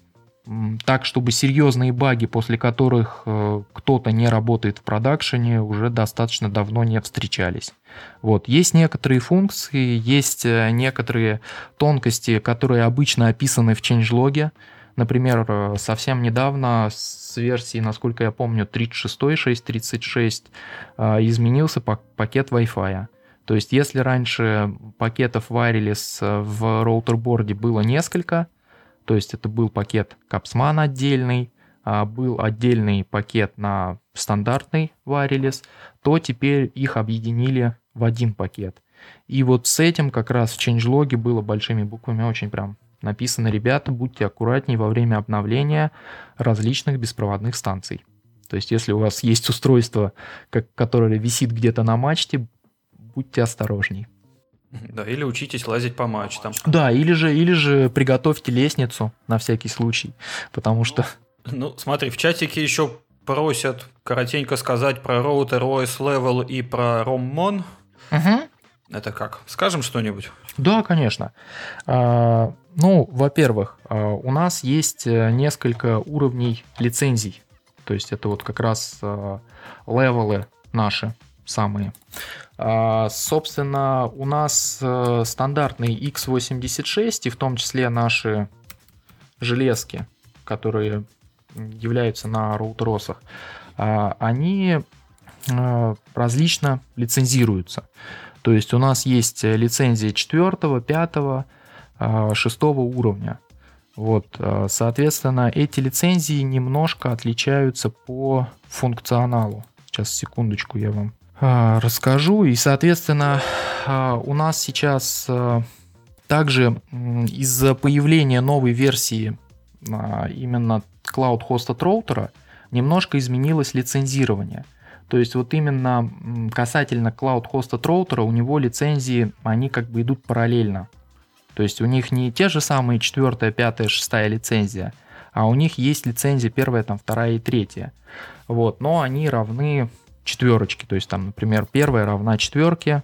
так, чтобы серьезные баги, после которых кто-то не работает в продакшене, уже достаточно давно не встречались. Вот. Есть некоторые функции, есть некоторые тонкости, которые обычно описаны в changelog. Например, совсем недавно с версии, насколько я помню, тридцать шесть точка шесть точка тридцать шесть изменился пакет Wi-Fi. То есть, если раньше пакетов Wireless в роутерборде было несколько, то есть это был пакет Capsman отдельный, был отдельный пакет на стандартный Wireless, то теперь их объединили в один пакет. И вот с этим как раз в changelog было большими буквами очень прям написано: ребята, будьте аккуратнее во время обновления различных беспроводных станций. То есть, если у вас есть устройство, которое висит где-то на мачте, будьте осторожней. Да, или учитесь лазить по мачтам. Да, или же, или же приготовьте лестницу на всякий случай, потому что... Ну, смотри, в чатике еще просят коротенько сказать про роутер о эс Level и про ROMmon. Угу. Это как? Скажем что-нибудь? Да, конечно. А, ну, во-первых, у нас есть несколько уровней лицензий. То есть это вот как раз левелы наши самые. А, собственно, у нас стандартный икс восемьдесят шесть, и в том числе наши железки, которые являются на роутеросах, они различно лицензируются. То есть у нас есть лицензии четвертого, пятого, шестого уровня. Вот, соответственно, эти лицензии немножко отличаются по функционалу. Сейчас, секундочку, я вам расскажу. И, соответственно, у нас сейчас также из-за появления новой версии именно Cloud Hosted роутера немножко изменилось лицензирование. То есть вот именно касательно Cloud Hosted роутера у него лицензии, они как бы идут параллельно. То есть у них не те же самые четвертая, пятая, шестая лицензия, а у них есть лицензия первая, там, вторая и третья. Вот, но они равны четверочке. То есть там, например, первая равна четверке.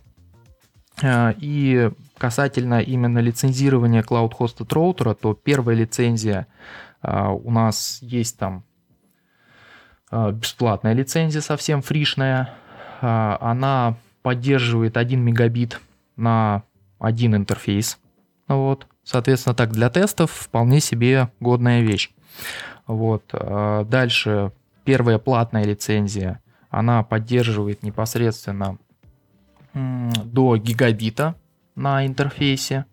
И касательно именно лицензирования Cloud Hosted роутера, то первая лицензия у нас есть там бесплатная лицензия, совсем фришная. Она поддерживает один мегабит на один интерфейс. Вот. Соответственно, так, для тестов вполне себе годная вещь. Вот. Дальше, первая платная лицензия, она поддерживает непосредственно до гигабита на интерфейсе.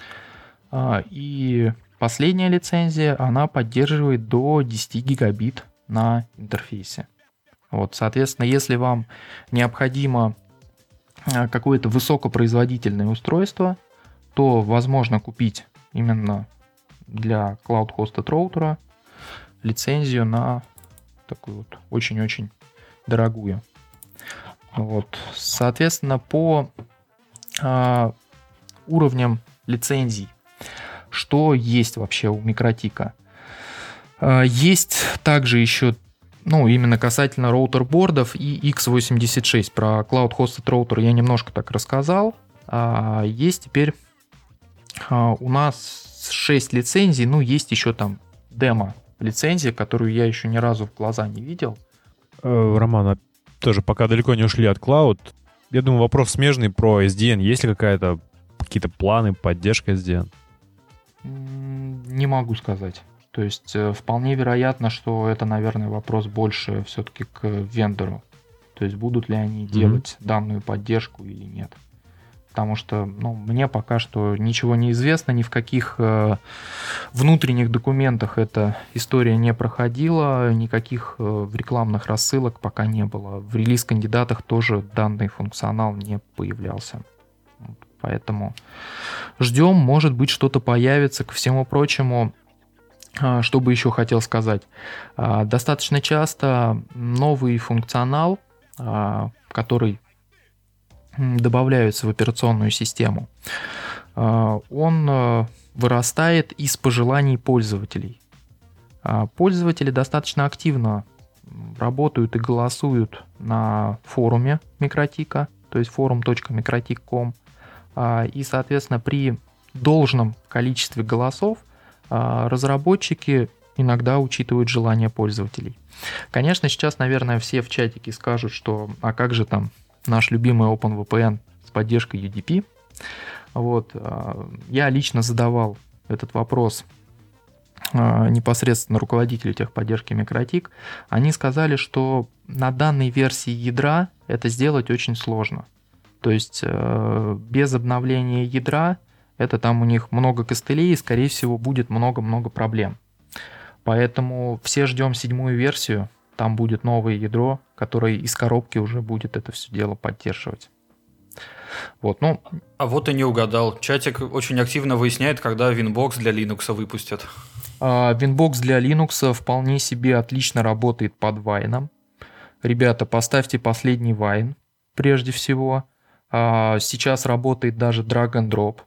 И последняя лицензия, она поддерживает до десять гигабит на интерфейсе. Вот, соответственно, если вам необходимо какое-то высокопроизводительное устройство, то возможно купить именно для Cloud Hosted роутера лицензию на такую вот очень-очень дорогую. Вот. Соответственно, по а, уровням лицензий, что есть вообще у Микротика? А, есть также еще, ну, именно касательно роутер-бордов и икс восемьдесят шесть. Про Cloud Hosted роутер я немножко так рассказал. А, есть теперь а, у нас шесть лицензий, ну, есть еще там демо-лицензия, которую я еще ни разу в глаза не видел. Роман, тоже пока далеко не ушли от Cloud, я думаю, вопрос смежный про эс ди эн. Есть ли какая-то, какие-то планы, поддержка эс ди эн? Не могу сказать. То есть вполне вероятно, что это, наверное, вопрос больше все-таки к вендору. То есть будут ли они делать mm-hmm. данную поддержку или нет. Потому что, ну, мне пока что ничего не известно, ни в каких э, внутренних документах эта история не проходила, никаких э, рекламных рассылок пока не было. В релиз-кандидатах тоже данный функционал не появлялся. Вот, поэтому ждем, может быть, что-то появится. Ко всему прочему, э, что бы еще хотел сказать. Э, достаточно часто новый функционал, э, который добавляются в операционную систему, он вырастает из пожеланий пользователей. Пользователи достаточно активно работают и голосуют на форуме Микротика, то есть форум точка микротик точка ком, и, соответственно, при должном количестве голосов разработчики иногда учитывают желания пользователей. Конечно, сейчас, наверное, все в чатике скажут, что а как же там наш любимый OpenVPN с поддержкой ю ди пи. Вот. Я лично задавал этот вопрос непосредственно руководителю техподдержки Микротик. Они сказали, что на данной версии ядра это сделать очень сложно. То есть без обновления ядра это там у них много костылей и, скорее всего, будет много-много проблем. Поэтому все ждем седьмую версию. Там будет новое ядро, которое из коробки уже будет это все дело поддерживать. Вот, ну... А вот и не угадал. Чатик очень активно выясняет, когда Winbox для Linux выпустят. Winbox для Linux вполне себе отлично работает под Вайном. Ребята, поставьте последний Вайн прежде всего. Сейчас работает даже Drag and Drop.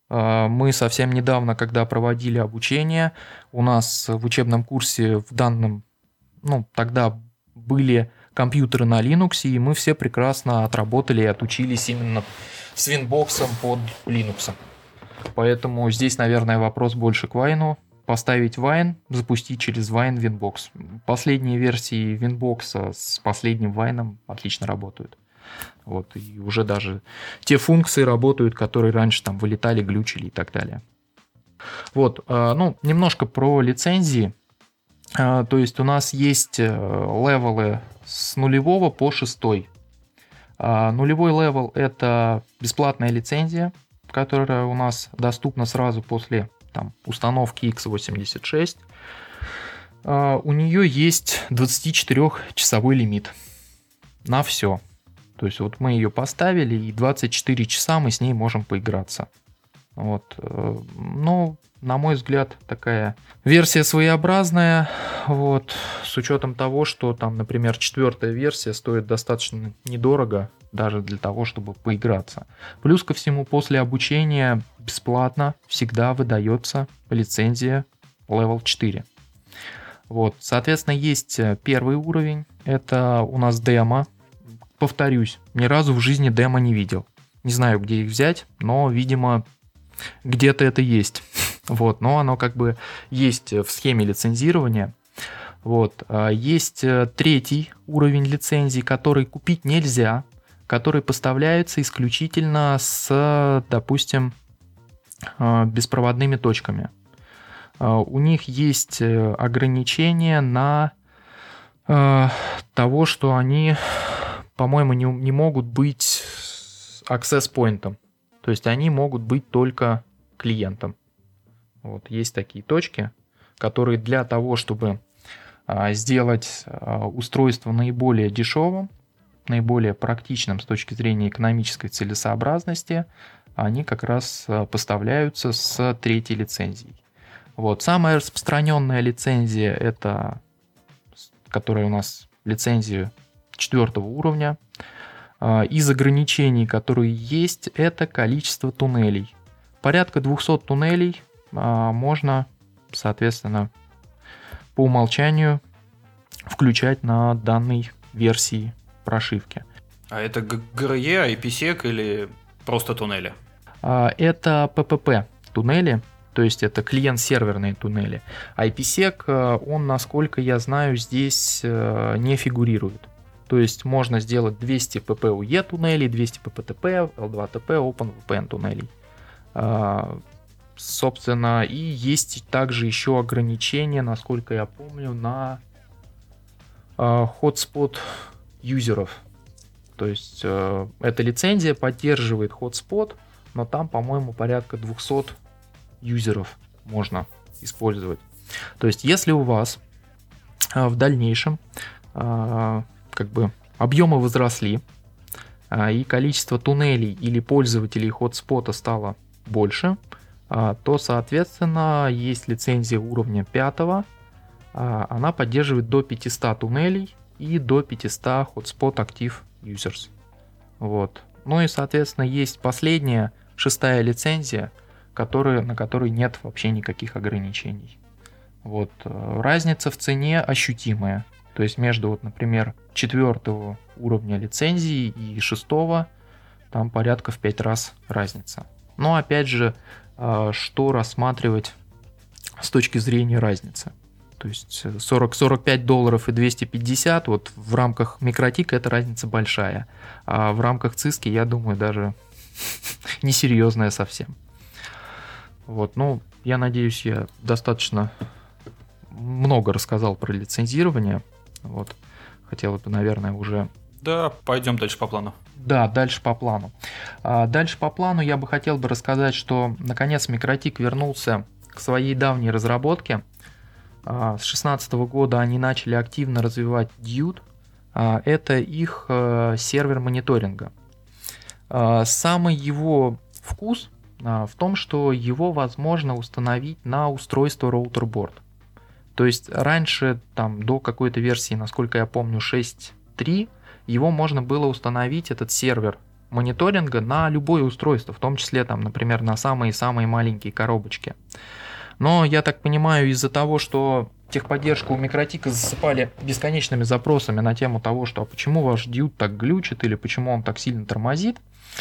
Мы совсем недавно, когда проводили обучение, у нас в учебном курсе в данном Ну, тогда были компьютеры на Linux, и мы все прекрасно отработали и отучились именно с Winbox под Linux. Поэтому здесь, наверное, вопрос больше к Вайну. Поставить Вайн, запустить через Вайн Winbox. Последние версии Winbox с последним Вайном отлично работают. Вот, и уже даже те функции работают, которые раньше там вылетали, глючили и так далее. Вот, ну, немножко про лицензии. То есть у нас есть левелы с нулевого по шестой. Нулевой левел — это бесплатная лицензия, которая у нас доступна сразу после там, установки икс восемьдесят шесть. У нее есть двадцатичетырёхчасовой лимит на все. То есть вот мы ее поставили, и двадцать четыре часа мы с ней можем поиграться. Вот. Ну, на мой взгляд, такая версия своеобразная, вот, с учетом того, что там, например, четвертая версия стоит достаточно недорого, даже для того, чтобы поиграться. Плюс ко всему, после обучения бесплатно всегда выдается лицензия левел четыре. Вот, соответственно, есть первый уровень, это у нас демо. Повторюсь, ни разу в жизни демо не видел. Не знаю, где их взять, но, видимо, где-то это есть. Вот, но оно как бы есть в схеме лицензирования. Вот. Есть третий уровень лицензии, который купить нельзя, который поставляется исключительно с, допустим, беспроводными точками. У них есть ограничения на того, что они, по-моему, не, не могут быть access-point. То есть они могут быть только клиентом. Вот, есть такие точки, которые для того, чтобы сделать устройство наиболее дешевым, наиболее практичным с точки зрения экономической целесообразности, они как раз поставляются с третьей лицензией. Вот. Самая распространенная лицензия, это, которая у нас лицензия четвертого уровня. Из ограничений, которые есть, это количество туннелей. Порядка двести туннелей можно, соответственно, по умолчанию включать на данной версии прошивки. А это джи ар и, ай пи сек или просто туннели? Это пи пи пи туннели, то есть это клиент-серверные туннели. ай пи сек, он, насколько я знаю, здесь не фигурирует. То есть можно сделать двести пи пи ю и туннелей, двести пи пи ти пи, эл два ти пи, OpenVPN туннелей. Собственно, и есть также еще ограничения, насколько я помню, на hotspot юзеров. То есть эта лицензия поддерживает hotspot, но там, по-моему, порядка двести юзеров можно использовать. То есть если у вас в дальнейшем как бы объемы возросли и количество туннелей или пользователей хотспота стало больше, то, соответственно, есть лицензия уровня пятого, она поддерживает до пятисот туннелей и до пятисот Hotspot Active Users. Вот. Ну и, соответственно, есть последняя, шестая лицензия, которая, на которой нет вообще никаких ограничений. Вот. Разница в цене ощутимая. То есть между, вот, например, четвертого уровня лицензии и шестого там порядка в пять раз разница. Но опять же, что рассматривать с точки зрения разницы? То есть сорок сорок пять долларов и двести пятьдесят, вот в рамках Микротика эта разница большая. А в рамках Cisco, я думаю, даже несерьезная совсем. Вот, ну, я надеюсь, я достаточно много рассказал про лицензирование. Вот. Хотел бы, наверное, уже... Да, пойдем дальше по плану. Да, дальше по плану. А дальше по плану я бы хотел бы рассказать, что, наконец, Микротик вернулся к своей давней разработке. А, с две тысячи шестнадцатого года они начали активно развивать Dude. А, это их а, сервер мониторинга. А, самый его вкус а, в том, что его возможно установить на устройство роутерборд. То есть раньше, там, до какой-то версии, насколько я помню, шесть точка три, его можно было установить, этот сервер мониторинга, на любое устройство, в том числе, там, например, на самые-самые маленькие коробочки. Но, я так понимаю, из-за того, что техподдержку у Микротика засыпали бесконечными запросами на тему того, что а почему ваш Dude так глючит или почему он так сильно тормозит,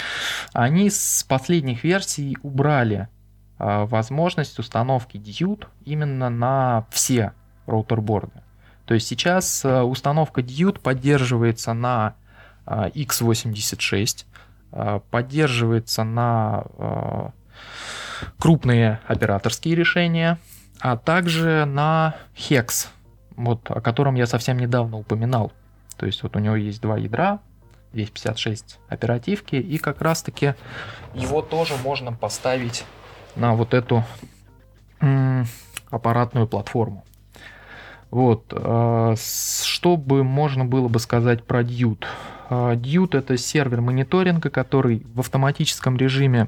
они с последних версий убрали а, возможность установки Dude именно на все роутерборды. То есть сейчас а, установка Dude поддерживается на а, икс восемьдесят шесть, а, поддерживается на а, крупные операторские решения, а также на Hex, вот, о котором я совсем недавно упоминал. То есть вот у него есть два ядра, двести пятьдесят шесть оперативки, и как раз-таки его тоже можно поставить на вот эту м- аппаратную платформу. Вот, э- чтобы можно было бы сказать про Dude. Э- Dude — это сервер мониторинга, который в автоматическом режиме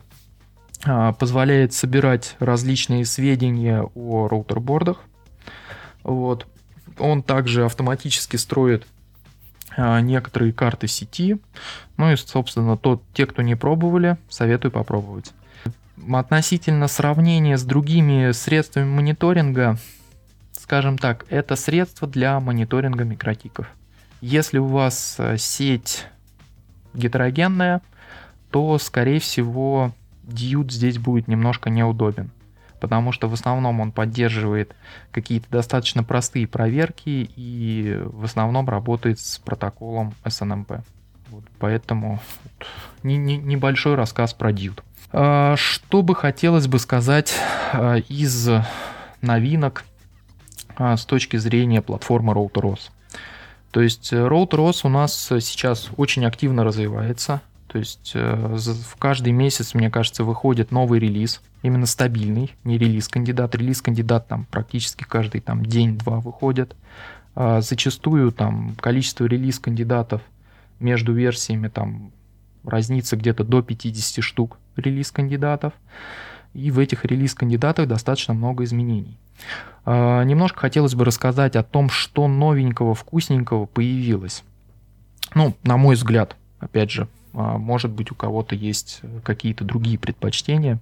позволяет собирать различные сведения о роутербордах. Вот. Он также автоматически строит некоторые карты сети. Ну и, собственно, тот, те, кто не пробовали, советую попробовать. Относительно сравнения с другими средствами мониторинга, скажем так, это средство для мониторинга микротиков. Если у вас сеть гетерогенная, то, скорее всего, Dude здесь будет немножко неудобен, потому что в основном он поддерживает какие-то достаточно простые проверки и в основном работает с протоколом эс эн эм пи. Вот, поэтому вот, не, не, небольшой рассказ про Dude. Что бы хотелось бы сказать из новинок с точки зрения платформы RoadROS. То есть RoadROS у нас сейчас очень активно развивается. То есть в каждый месяц, мне кажется, выходит новый релиз, именно стабильный, не релиз-кандидат. Релиз-кандидат там практически каждый там, день-два выходит. Зачастую там количество релиз-кандидатов между версиями там разнится где-то до пятьдесят штук релиз-кандидатов. И в этих релиз-кандидатах достаточно много изменений. Немножко хотелось бы рассказать о том, что новенького, вкусненького появилось. Ну, на мой взгляд, опять же, может быть, у кого-то есть какие-то другие предпочтения.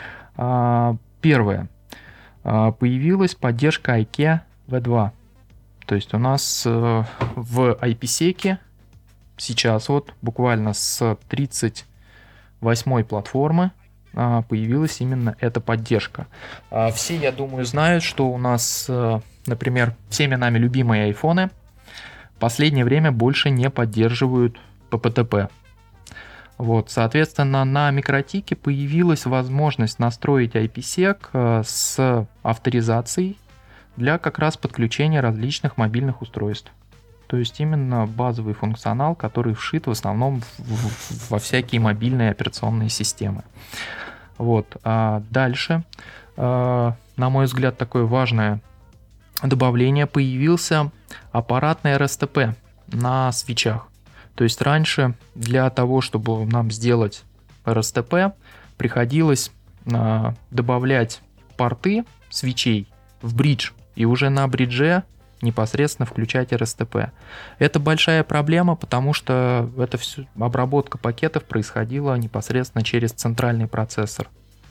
Первое. Появилась поддержка ай кей ви два. То есть у нас в ай пи сек сейчас вот буквально с тридцать восьмой платформы появилась именно эта поддержка. Все, я думаю, знают, что у нас, например, всеми нами любимые айфоны в последнее время больше не поддерживают пи пи ти пи. Вот, соответственно, на Микротике появилась возможность настроить ай пи сек с авторизацией для как раз подключения различных мобильных устройств. То есть именно базовый функционал, который вшит в основном в, во всякие мобильные операционные системы. Вот. А дальше, на мой взгляд, такое важное добавление: появился аппаратный эр эс ти пи на свитчах. То есть раньше для того, чтобы нам сделать эр эс ти пи, приходилось добавлять порты свитчей в бридж и уже на бридже непосредственно включать эр эс ти пи. Это большая проблема, потому что это все, обработка пакетов происходила непосредственно через центральный процессор.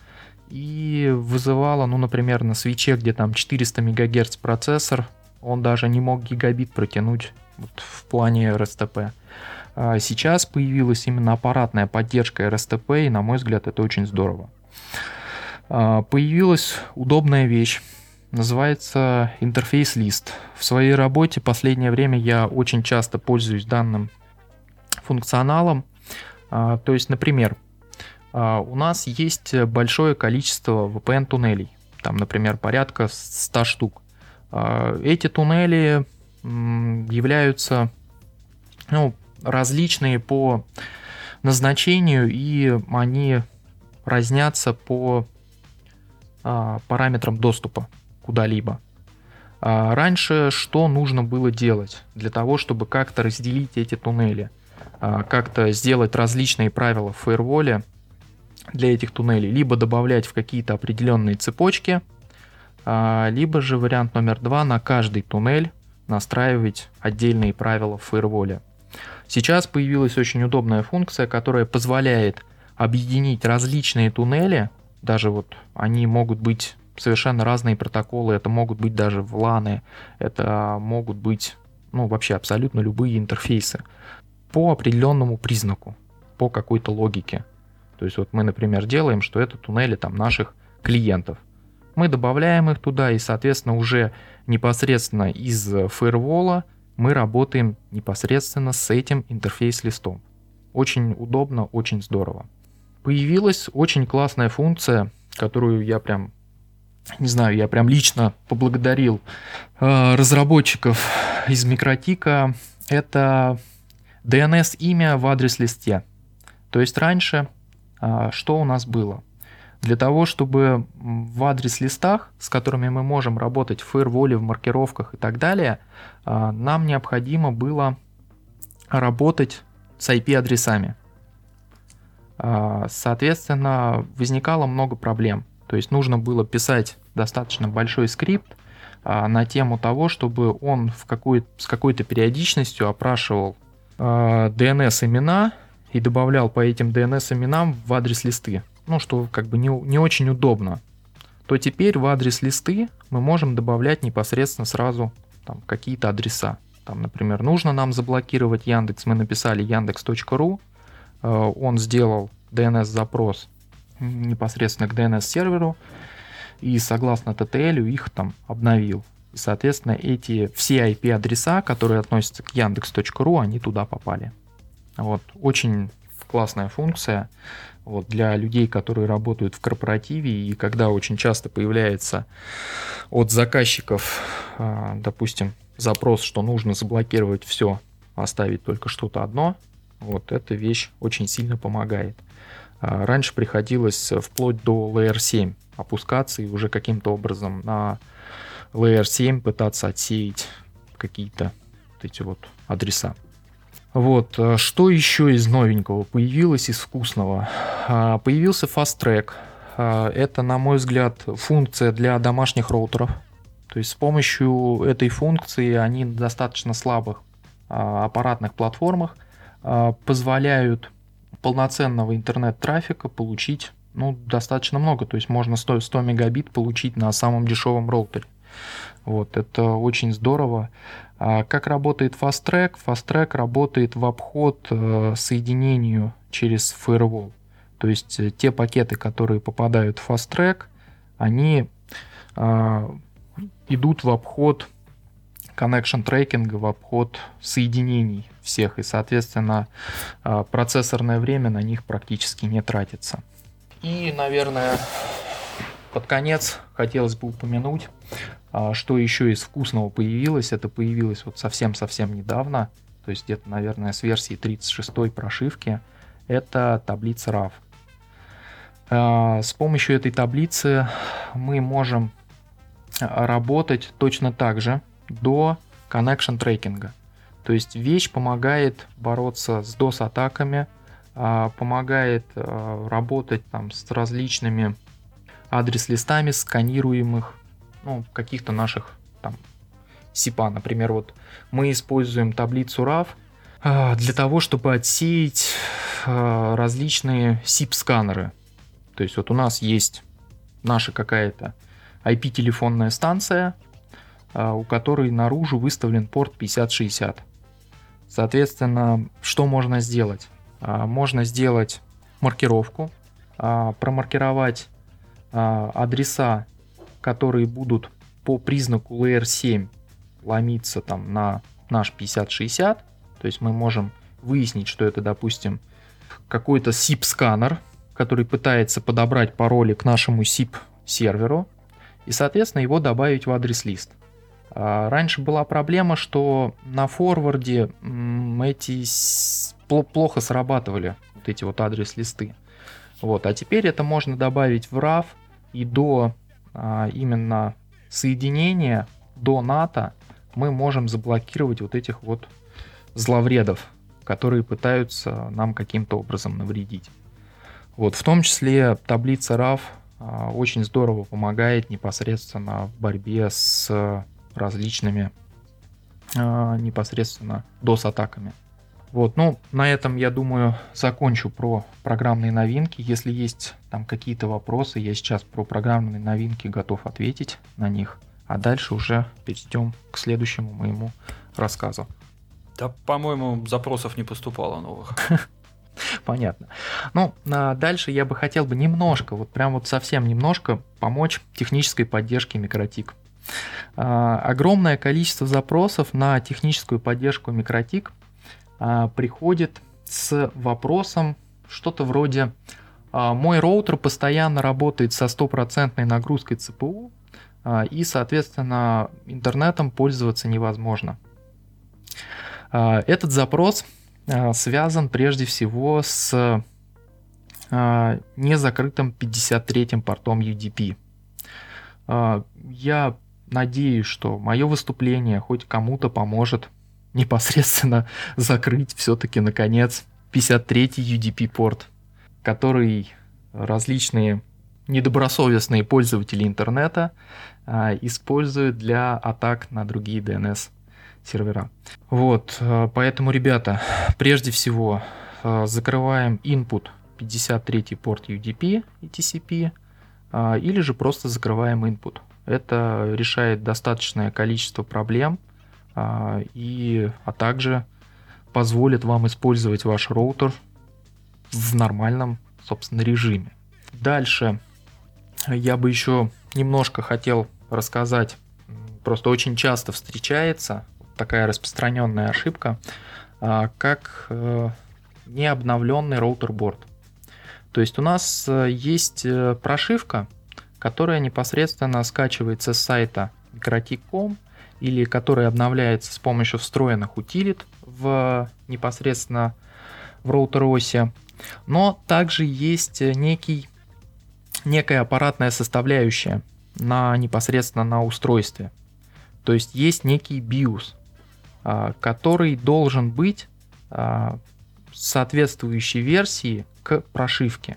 И вызывало, ну, например, на свитче, где там четыреста мегагерц процессор, он даже не мог гигабит протянуть вот в плане эр эс ти пи. А сейчас появилась именно аппаратная поддержка эр эс ти пи, и, на мой взгляд, это очень здорово. А появилась удобная вещь. Называется интерфейс-лист. В своей работе в последнее время я очень часто пользуюсь данным функционалом. То есть, например, у нас есть большое количество ви пи эн-туннелей. Там, например, порядка ста штук. Эти туннели являются, ну, различные по назначению, и они разнятся по параметрам доступа куда-либо. А раньше что нужно было делать для того, чтобы как-то разделить эти туннели, а, как-то сделать различные правила в фаерволе для этих туннелей, либо добавлять в какие-то определенные цепочки, а, либо же вариант номер два: на каждый туннель настраивать отдельные правила в фаерволе. Сейчас появилась очень удобная функция, которая позволяет объединить различные туннели. Даже вот они могут быть совершенно разные протоколы, это могут быть даже вланы, это могут быть, ну, вообще абсолютно любые интерфейсы по определенному признаку, по какой-то логике. То есть вот мы, например, делаем, что это туннели там наших клиентов. Мы добавляем их туда, и, соответственно, уже непосредственно из фаервола мы работаем непосредственно с этим интерфейс-листом. Очень удобно, очень здорово. Появилась очень классная функция, которую я прям, не знаю, я прям лично поблагодарил э, разработчиков из Микротика. Это ди эн эс-имя в адрес-листе. То есть раньше э, что у нас было? Для того, чтобы в адрес-листах, с которыми мы можем работать в фаерволе, в маркировках и так далее, э, нам необходимо было работать с ай пи-адресами. Э, соответственно, возникало много проблем. То есть нужно было писать достаточно большой скрипт а, на тему того, чтобы он в какой, с какой-то периодичностью опрашивал а, ди эн эс-имена и добавлял по этим ди эн эс-именам в адрес-листы. Ну, что как бы не, не очень удобно. То теперь в адрес-листы мы можем добавлять непосредственно сразу там какие-то адреса. Там, например, нужно нам заблокировать Яндекс, мы написали яндекс точка ру, а, он сделал ди эн эс-запрос непосредственно к ди эн эс-серверу, и согласно ти ти эл их там обновил. И, соответственно, эти все ай пи-адреса, которые относятся к яндекс точка ру, они туда попали. Вот. Очень классная функция вот, для людей, которые работают в корпоративе, и когда очень часто появляется от заказчиков, допустим, запрос, что нужно заблокировать все, оставить только что-то одно, вот эта вещь очень сильно помогает. Раньше приходилось вплоть до лэйер семь опускаться и уже каким-то образом на лэйер семь пытаться отсеять какие-то вот эти вот адреса. Вот, что еще из новенького появилось, из вкусного? Появился Fast Track. Это, на мой взгляд, функция для домашних роутеров. То есть с помощью этой функции они на достаточно слабых аппаратных платформах позволяют полноценного интернет-трафика получить ну, достаточно много. То есть можно сто мегабит получить на самом дешевом роутере. Вот, это очень здорово. А как работает Fast Track? Fast Track работает в обход э, соединению через firewall. То есть э, те пакеты, которые попадают в Fast Track, они э, идут в обход connection трекинга, в обход соединений всех. И, соответственно, э, процессорное время на них практически не тратится. И, наверное, под конец хотелось бы упомянуть, что еще из вкусного появилось. Это появилось вот совсем-совсем недавно, то есть где-то, наверное, с версии тридцать шестой прошивки. Это таблица раф. С помощью этой таблицы мы можем работать точно так же до connection трекинга. То есть вещь помогает бороться с дос-атаками, помогает работать там с различными адрес-листами сканируемых, ну, каких-то наших там сипа. Например, вот мы используем таблицу раф э, для того, чтобы отсеять э, различные сип-сканеры. То есть вот у нас есть наша какая-то ай пи-телефонная станция, э, у которой наружу выставлен порт пятьдесят шестьдесят. Соответственно, что можно сделать? Э, можно сделать маркировку, э, промаркировать э, адреса, которые будут по признаку лэйер семь ломиться там на наш пятьдесят шестьдесят. То есть мы можем выяснить, что это, допустим, какой-то сип-сканер, который пытается подобрать пароли к нашему сип-серверу, и, соответственно, его добавить в адрес-лист. А раньше была проблема, что на форварде эти плохо срабатывали, вот эти вот адрес-листы. Вот. А теперь это можно добавить в раф, и до именно соединения до ната мы можем заблокировать вот этих вот зловредов, которые пытаются нам каким-то образом навредить. Вот, в том числе таблица раф очень здорово помогает непосредственно в борьбе с различными непосредственно дос-атаками. Вот, ну, на этом, я думаю, закончу про программные новинки. Если есть там какие-то вопросы, я сейчас про программные новинки готов ответить на них. А дальше уже перейдем к следующему моему рассказу. Да, по-моему, запросов не поступало новых. Понятно. Ну, а дальше я бы хотел бы немножко, вот прям вот совсем немножко помочь технической поддержке Микротик. А, огромное количество запросов на техническую поддержку Микротик приходит с вопросом что-то вроде: мой роутер постоянно работает со стопроцентной нагрузкой ЦПУ, и, соответственно, интернетом пользоваться невозможно. Этот запрос связан прежде всего с незакрытым пятьдесят третьим портом ю ди пи. Я надеюсь, что мое выступление хоть кому-то поможет непосредственно закрыть все-таки, наконец, пятьдесят третий ю ди пи порт, который различные недобросовестные пользователи интернета а, используют для атак на другие ди эн эс-сервера. Вот, поэтому, ребята, прежде всего а, закрываем input пятьдесят третий порт ю ди пи и ти си пи, а, или же просто закрываем input. Это решает достаточное количество проблем, и, а также позволит вам использовать ваш роутер в нормальном, собственно, режиме. Дальше я бы еще немножко хотел рассказать, просто очень часто встречается такая распространенная ошибка, как необновленный роутерборд. То есть у нас есть прошивка, которая непосредственно скачивается с сайта микротик точка ком или которая обновляется с помощью встроенных утилит в непосредственно в роутер-осе. Но также есть некий, некая аппаратная составляющая на, непосредственно на устройстве. То есть есть некий биос, который должен быть соответствующей версии к прошивке.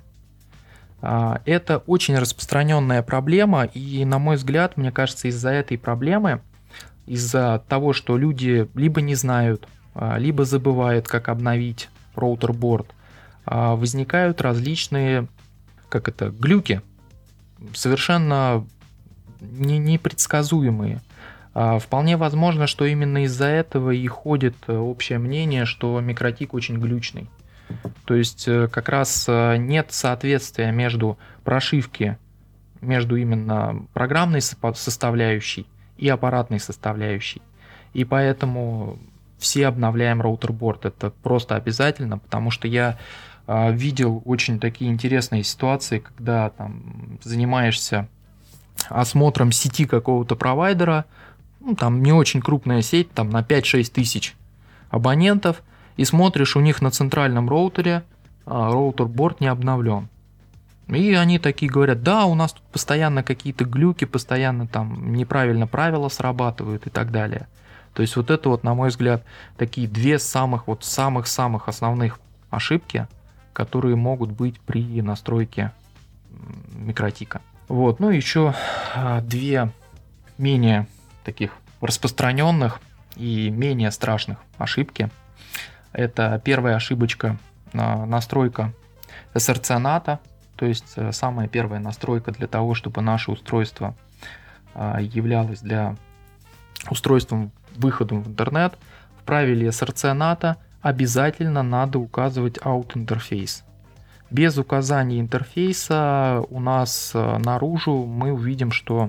Это очень распространенная проблема, и, на мой взгляд, мне кажется, из-за этой проблемы, из-за того, что люди либо не знают, либо забывают, как обновить роутерборд, возникают различные, как это, глюки, совершенно не, непредсказуемые. Вполне возможно, что именно из-за этого и ходит общее мнение, что микротик очень глючный. То есть как раз нет соответствия между прошивки, между именно программной составляющей и аппаратной составляющей. И поэтому все обновляем роутерборд. Это просто обязательно, потому что я видел очень такие интересные ситуации, когда там занимаешься осмотром сети какого-то провайдера, ну, там не очень крупная сеть, там на пять-шесть тысяч абонентов, и смотришь, у них на центральном роутере а, роутерборд не обновлен. И они такие говорят: да, у нас тут постоянно какие-то глюки, постоянно там неправильно правила срабатывают и так далее. То есть вот это вот, на мой взгляд, такие две самых вот самых-самых основных ошибки, которые могут быть при настройке микротика. Вот, ну еще а, две менее таких распространенных и менее страшных ошибки. Это первая ошибочка, настройка эс эр си ната, то есть самая первая настройка для того, чтобы наше устройство являлось для устройством выходом в интернет. В правиле эс эр си ната обязательно надо указывать out интерфейс. Без указания интерфейса у нас наружу мы увидим, что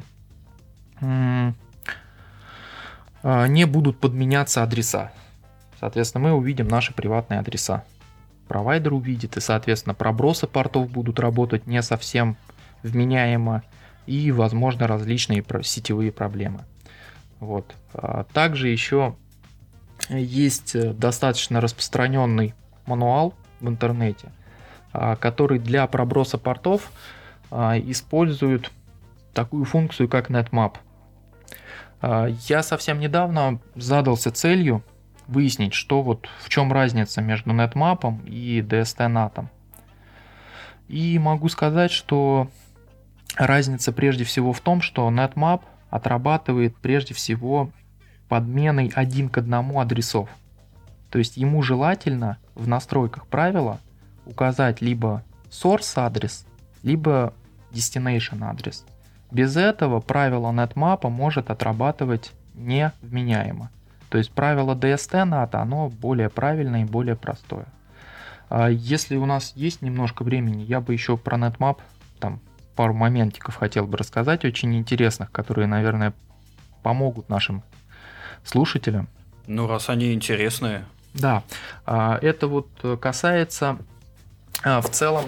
не будут подменяться адреса. Соответственно, мы увидим наши приватные адреса. Провайдер увидит, и, соответственно, пробросы портов будут работать не совсем вменяемо, и, возможно, различные сетевые проблемы. Вот. Также еще есть достаточно распространенный мануал в интернете, который для проброса портов использует такую функцию, как нетмап. Я совсем недавно задался целью выяснить, что вот в чем разница между нетмапом и ди эс ти натом. И могу сказать, что разница прежде всего в том, что нетмап отрабатывает прежде всего подменой один к одному адресов. То есть ему желательно в настройках правила указать либо source адрес, либо destination адрес. Без этого правило нетмапа может отрабатывать невменяемо. То есть правило ди эс ти ната, оно более правильное и более простое. Если у нас есть немножко времени, я бы еще про нетмап там пару моментиков хотел бы рассказать, очень интересных, которые, наверное, помогут нашим слушателям. Ну, раз они интересные. Да, это вот касается в целом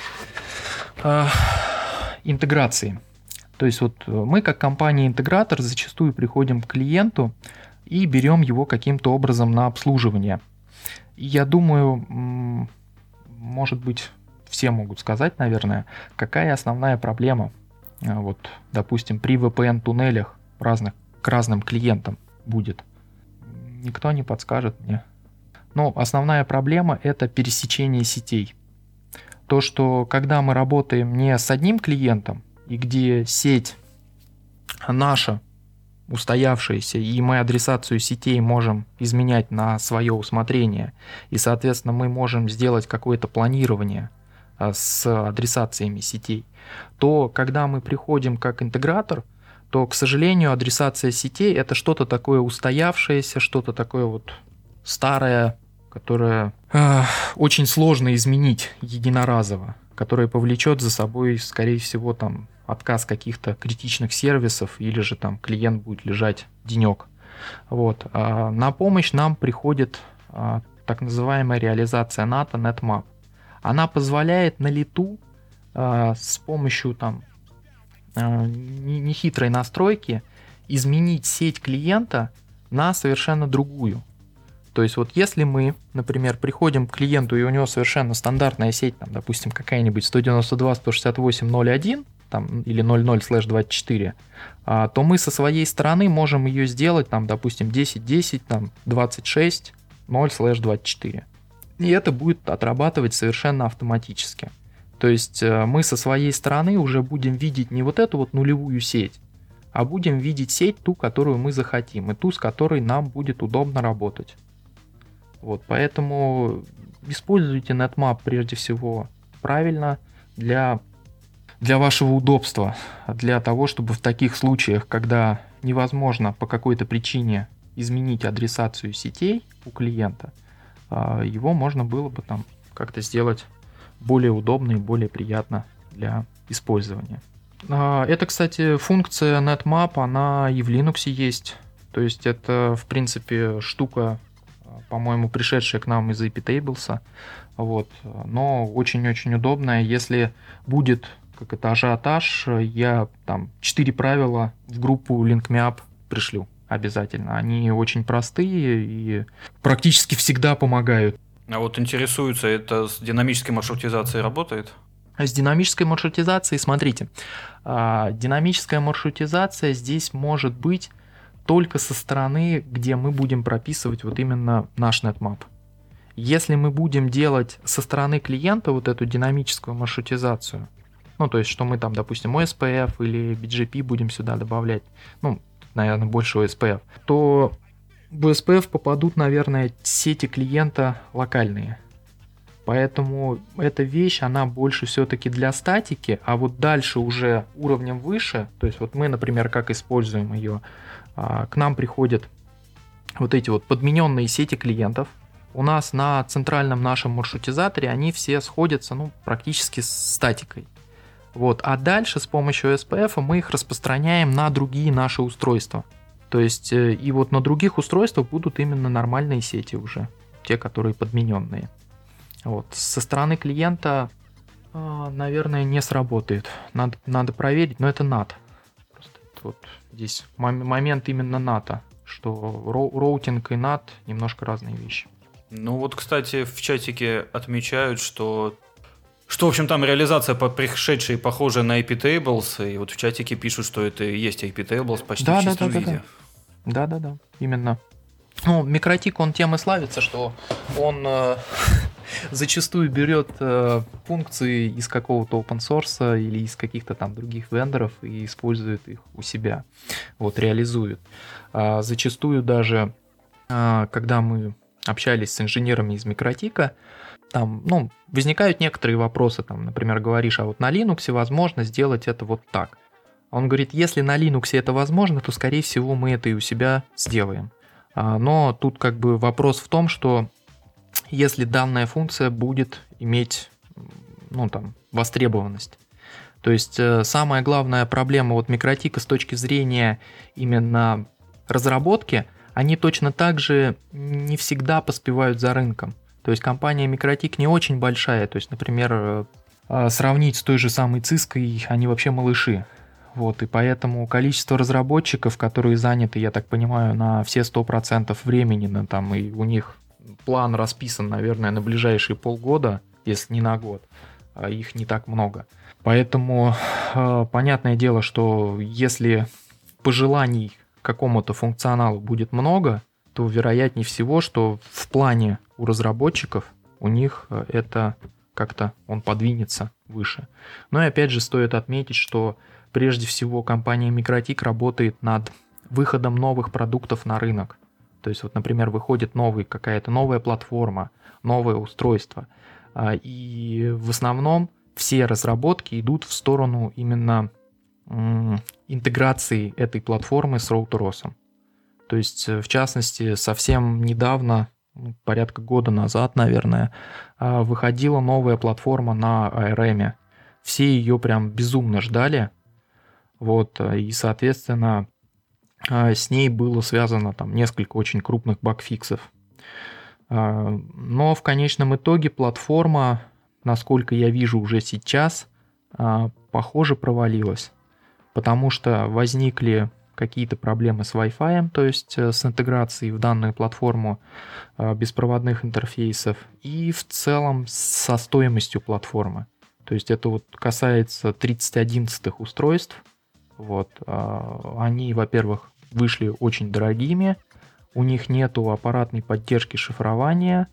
интеграции. То есть вот мы как компания-интегратор зачастую приходим к клиенту и берем его каким-то образом на обслуживание. И я думаю, может быть, все могут сказать, наверное, какая основная проблема, вот, допустим, при ви пи эн-туннелях разных, к разным клиентам будет. Никто не подскажет мне. Но основная проблема – это пересечение сетей. То, что когда мы работаем не с одним клиентом, и где сеть наша, устоявшаяся, и мы адресацию сетей можем изменять на свое усмотрение, и, соответственно, мы можем сделать какое-то планирование с адресациями сетей, то когда мы приходим как интегратор, то, к сожалению, адресация сетей – это что-то такое устоявшееся, что-то такое вот старое, которое э, очень сложно изменить единоразово, которое повлечет за собой, скорее всего, там, отказ каких-то критичных сервисов, или же там клиент будет лежать денек. Вот. А на помощь нам приходит а, так называемая реализация ната NetMap. Она позволяет на лету э, с помощью там э, нехитрой настройки изменить сеть клиента на совершенно другую. То есть вот если мы, например, приходим к клиенту, и у него совершенно стандартная сеть, там, допустим, какая-нибудь сто девяносто два точка сто шестьдесят восемь точка ноль один там, или ноль ноль слэш двадцать четыре, а, то мы со своей стороны можем ее сделать, там, допустим, десять десять, там, двадцать шесть ноль слэш двадцать четыре. И это будет отрабатывать совершенно автоматически. То есть мы со своей стороны уже будем видеть не вот эту вот нулевую сеть, а будем видеть сеть ту, которую мы захотим, и ту, с которой нам будет удобно работать. Вот, поэтому используйте NetMap прежде всего правильно для, для вашего удобства, для того, чтобы в таких случаях, когда невозможно по какой-то причине изменить адресацию сетей у клиента, его можно было бы там как-то сделать более удобно и более приятно для использования. Это, кстати, функция NetMap, она и в Linux есть. То есть это, в принципе, штука, по-моему, пришедшая к нам из iptables. Вот. Но очень-очень удобная. Если будет как это ажиотаж, я там четыре правила в группу LinkMeUp пришлю обязательно. Они очень простые и практически всегда помогают. А вот интересуется, это с динамической маршрутизацией работает? С динамической маршрутизацией, смотрите, динамическая маршрутизация здесь может быть только со стороны, где мы будем прописывать вот именно наш NetMap. Если мы будем делать со стороны клиента вот эту динамическую маршрутизацию, ну, то есть, что мы там, допустим, о эс пи эф или би джи пи будем сюда добавлять, ну, наверное, больше о эс пи эф, то в о эс пи эф попадут, наверное, сети клиента локальные. Поэтому эта вещь, она больше все-таки для статики, а вот дальше уже уровнем выше, то есть вот мы, например, как используем ее, к нам приходят вот эти вот подмененные сети клиентов. У нас на центральном нашем маршрутизаторе они все сходятся, ну, практически с статикой. Вот. А дальше с помощью о эс пи эф мы их распространяем на другие наши устройства. То есть и вот на других устройствах будут именно нормальные сети уже, те, которые подмененные. Вот. Со стороны клиента, наверное, не сработает. Надо, надо проверить, но это нат. Просто вот здесь момент именно ната, что роутинг и нат немножко разные вещи. Ну вот, кстати, в чатике отмечают, что, что в общем, там реализация по пришедшей похожа на iptables, и вот в чатике пишут, что это и есть iptables почти да, в чистом да, да, виде. Да-да-да, именно. Ну, Микротик, он тем и славится, что он э, зачастую берет э, функции из какого-то open source или из каких-то там других вендоров и использует их у себя, вот, реализует. А зачастую даже, э, когда мы общались с инженерами из Микротика, там, ну, возникают некоторые вопросы, там, например, говоришь, а вот на Linux возможно сделать это вот так. Он говорит, если на Linux это возможно, то, скорее всего, мы это и у себя сделаем. Но тут как бы вопрос в том, что если данная функция будет иметь, ну, там, востребованность. То есть самая главная проблема вот Микротика с точки зрения именно разработки, они точно так же не всегда поспевают за рынком. То есть компания Микротик не очень большая. То есть, например, сравнить с той же самой Cisco, они вообще малыши. Вот, и поэтому количество разработчиков, которые заняты, я так понимаю, на все сто процентов времени, на, там, и у них план расписан, наверное, на ближайшие полгода, если не на год, а их не так много. Поэтому э, понятное дело, что если пожеланий к какому-то функционалу будет много, то вероятнее всего, что в плане у разработчиков у них это как-то он подвинется выше. Но и опять же стоит отметить, что прежде всего компания Микротик работает над выходом новых продуктов на рынок. То есть вот, например, выходит новый, какая-то новая платформа, новое устройство. И в основном все разработки идут в сторону именно интеграции этой платформы с Роутеросом. То есть, в частности, совсем недавно, порядка года назад, наверное, выходила новая платформа на эй ар эм. Все ее прям безумно ждали. Вот, и, соответственно, с ней было связано там несколько очень крупных багфиксов. Но в конечном итоге платформа, насколько я вижу уже сейчас, похоже, провалилась, потому что возникли какие-то проблемы с Wi-Fi, то есть с интеграцией в данную платформу беспроводных интерфейсов, и в целом со стоимостью платформы. То есть это вот касается тридцать одиннадцатых устройств. Вот. Они, во-первых, вышли очень дорогими, у них нету аппаратной поддержки шифрования,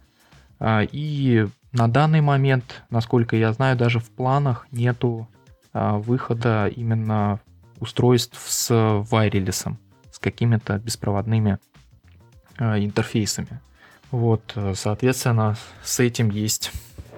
и на данный момент, насколько я знаю, даже в планах нету выхода именно устройств с вайрелесом, с какими-то беспроводными интерфейсами. Вот, соответственно, с этим есть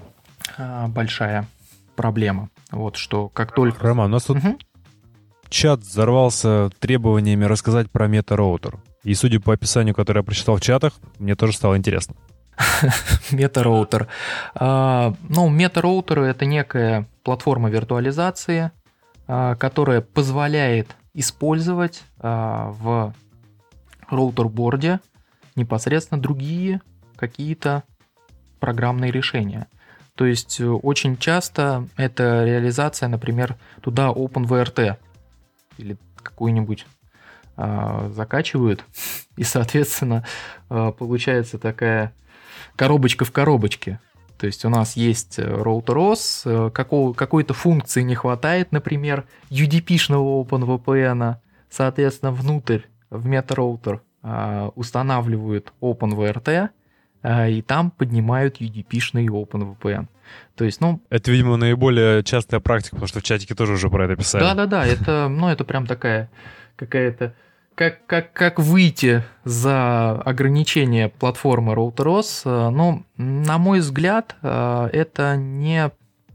большая проблема. Вот, что как только... Роман, у нас тут угу. чат взорвался требованиями рассказать про мета-роутер. И судя по описанию, которое я прочитал в чатах, мне тоже стало интересно. Мета-роутер. А, ну, мета-роутер — это некая платформа виртуализации, а, которая позволяет использовать а, в роутер-борде непосредственно другие какие-то программные решения. То есть очень часто это реализация, например, туда OpenVRT или какую-нибудь а, закачивают, и, соответственно, а, получается такая коробочка в коробочке. То есть у нас есть роутер о эс, какого, какой-то функции не хватает, например, ю ди пи-шного OpenVPN, соответственно, внутрь в мета-роутер а, устанавливают OpenVRT, а, и там поднимают ю ди пи-шный OpenVPN. То есть, ну... Это, видимо, наиболее частая практика, потому что в чатике тоже уже про это писали. Да-да-да, это, ну, это прям такая какая-то... Как, как, как выйти за ограничение платформы роутер о эс, ну, на мой взгляд, это не,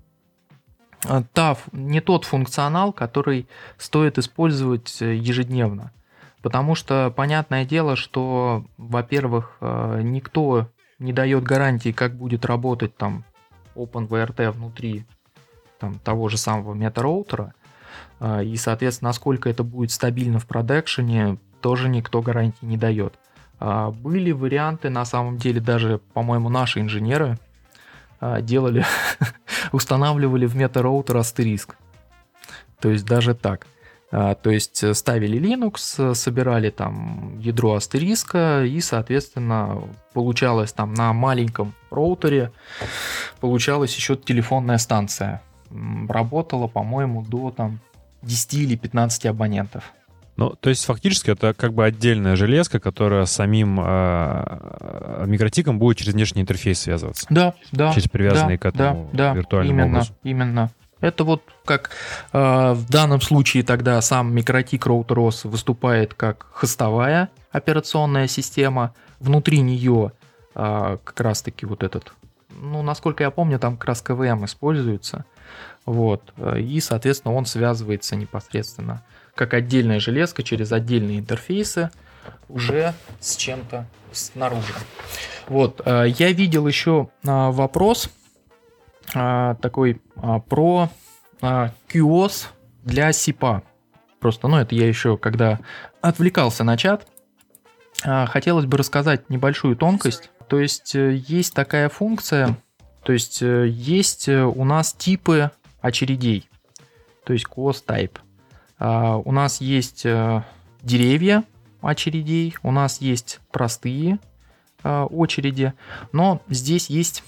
та, не тот функционал, который стоит использовать ежедневно. Потому что, понятное дело, что, во-первых, никто не дает гарантии, как будет работать там OpenVRT внутри там, того же самого мета-роутера. И, соответственно, насколько это будет стабильно в продакшене, тоже никто гарантии не дает. Были варианты, на самом деле, даже, по-моему, наши инженеры делали, устанавливали в мета-роутер астериск. То есть даже так. То есть ставили Linux, собирали там ядро астериска, и, соответственно, получалось там на маленьком роутере, получалась еще телефонная станция. Работала, по-моему, до там десяти или пятнадцати абонентов. Ну, то есть фактически это как бы отдельная железка, которая с самим э, микротиком будет через внешний интерфейс связываться. Да, да. Через привязанный да, к этому да, виртуальному именно, образу. Именно. Это вот как э, в данном случае тогда сам микротик роутер о эс выступает как хостовая операционная система. Внутри нее э, как раз-таки вот этот, ну, насколько я помню, там как раз ка вэ эм используется. Вот. И, соответственно, он связывается непосредственно как отдельная железка через отдельные интерфейсы уже с чем-то снаружи. Вот. Я видел еще вопрос такой про кью о эс для сипа. Просто, ну, это я еще, когда отвлекался на чат, хотелось бы рассказать небольшую тонкость. То есть есть такая функция, то есть есть у нас типы очередей, то есть кью о эс type. Uh, у нас есть uh, деревья очередей, у нас есть простые uh, очереди, но здесь есть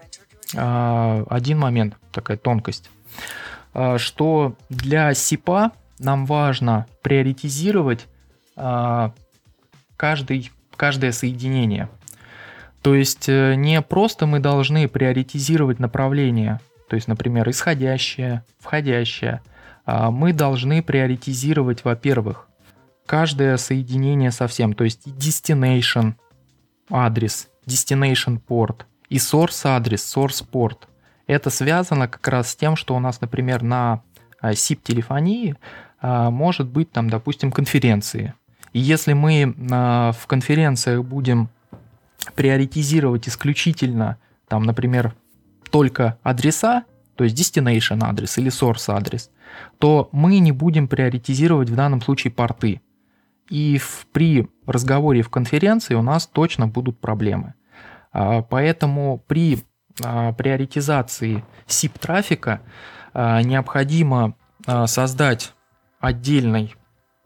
uh, один момент, такая тонкость, uh, что для сипа нам важно приоритизировать uh, каждый, каждое соединение. То есть uh, не просто мы должны приоритизировать направление, то есть, например, исходящее, входящее. Мы должны приоритизировать, во-первых, каждое соединение совсем, то есть destination адрес, destination port и source адрес, source port. Это связано как раз с тем, что у нас, например, на сип-телефонии может быть, там, допустим, конференции. И если мы в конференциях будем приоритизировать исключительно, там, например, только адреса, то есть destination адрес или source адрес, то мы не будем приоритизировать в данном случае порты. И в, при разговоре в конференции у нас точно будут проблемы. Поэтому при приоритизации сип-трафика необходимо создать отдельный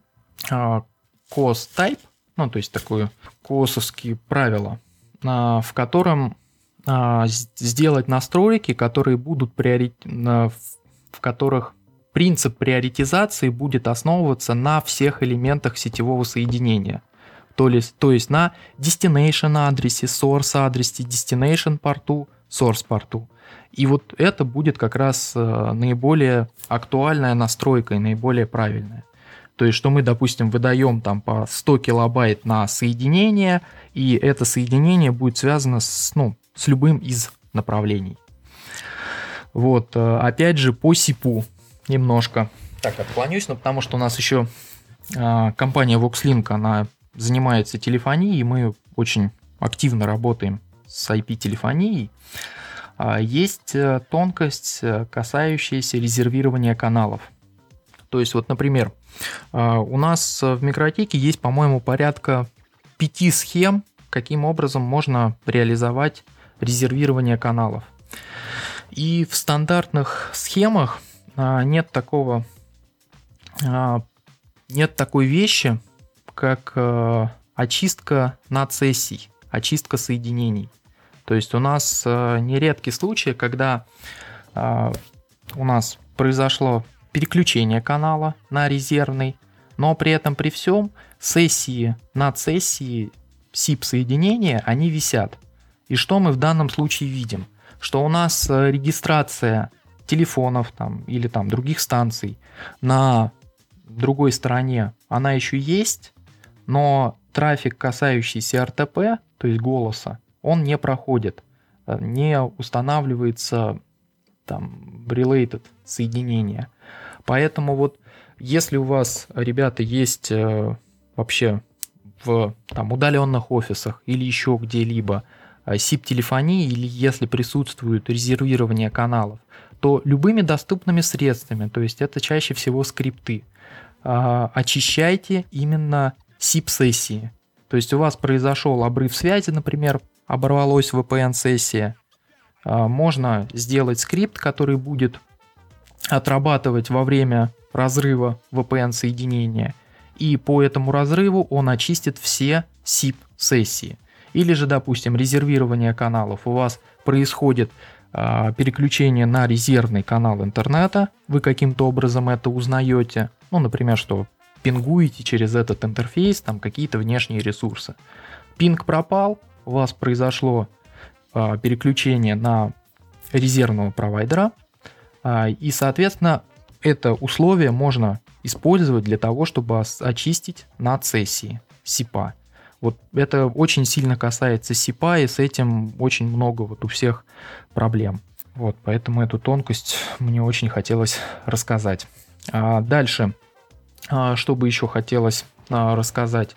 кос type, ну, то есть такое косовские правила, в котором сделать настройки, которые будут приори... в которых принцип приоритизации будет основываться на всех элементах сетевого соединения. То есть, то есть на destination адресе, source адресе, destination порту, source порту. И вот это будет как раз наиболее актуальная настройка и наиболее правильная. То есть, что мы, допустим, выдаем там по сто килобайт на соединение, и это соединение будет связано с, ну, с любым из направлений. Вот, опять же, по сипу немножко. Так, отклонюсь, но потому что у нас еще а, компания VoxLink, она занимается телефонией, мы очень активно работаем с ай пи-телефонией. А, есть тонкость, касающаяся резервирования каналов. То есть, вот, например, у нас в Микротике есть, по-моему, порядка пяти схем, каким образом можно реализовать резервирование каналов. И в стандартных схемах нет такого, нет такой вещи, как очистка надсессий, очистка соединений. То есть у нас нередки случаи, когда у нас произошло переключение канала на резервный, но при этом при всем сессии, надсессии сип-соединения, они висят. И что мы в данном случае видим? Что у нас регистрация телефонов там, или там, других станций на другой стороне, она еще есть, но трафик, касающийся эр тэ пэ, то есть голоса, он не проходит, не устанавливается там related соединение. Поэтому вот если у вас, ребята, есть э, вообще в там, удаленных офисах или еще где-либо э, сип-телефонии, или если присутствует резервирование каналов, то любыми доступными средствами, то есть это чаще всего скрипты, э, очищайте именно сип-сессии. То есть у вас произошел обрыв связи, например, оборвалась ви пи эн-сессия, э, можно сделать скрипт, который будет отрабатывать во время разрыва ви пи эн-соединения, и по этому разрыву он очистит все сип-сессии. Или же, допустим, резервирование каналов. У вас происходит э, переключение на резервный канал интернета, вы каким-то образом это узнаете, ну, например, что пингуете через этот интерфейс там какие-то внешние ресурсы. Пинг пропал, у вас произошло э, переключение на резервного провайдера, и, соответственно, это условие можно использовать для того, чтобы очистить надсессии сипа. Вот это очень сильно касается сипа, и с этим очень много вот у всех проблем. Вот, поэтому эту тонкость мне очень хотелось рассказать. А дальше, что бы еще хотелось рассказать?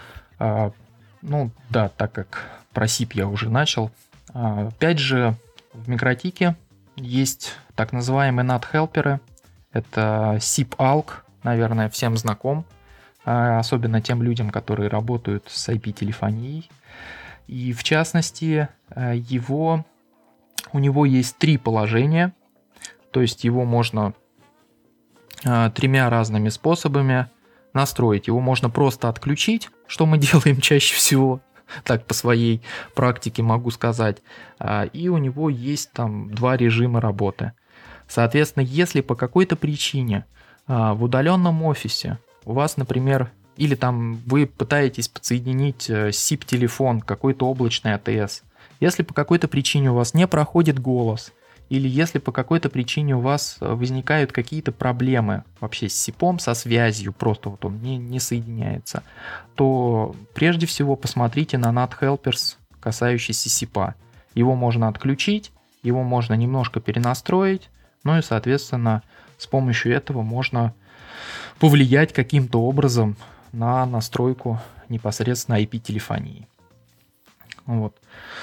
Ну да, так как про сип я уже начал. Опять же, в Микротике есть так называемые нат-хелперы. Это сип-алк, наверное, всем знаком, особенно тем людям, которые работают с ай пи-телефонией. И в частности, его, у него есть три положения, то есть его можно тремя разными способами настроить. Его можно просто отключить, что мы делаем чаще всего, так по своей практике могу сказать. И у него есть там два режима работы. Соответственно, если по какой-то причине в удаленном офисе у вас, например, или там вы пытаетесь подсоединить сип-телефон к какой-то облачной эй ти эс, если по какой-то причине у вас не проходит голос, или если по какой-то причине у вас возникают какие-то проблемы вообще с сипом, со связью, просто вот он не, не соединяется, то прежде всего посмотрите на NatHelpers, касающийся сипа. Его можно отключить, его можно немножко перенастроить, ну и, соответственно, с помощью этого можно повлиять каким-то образом на настройку непосредственно ай пи-телефонии. Вот.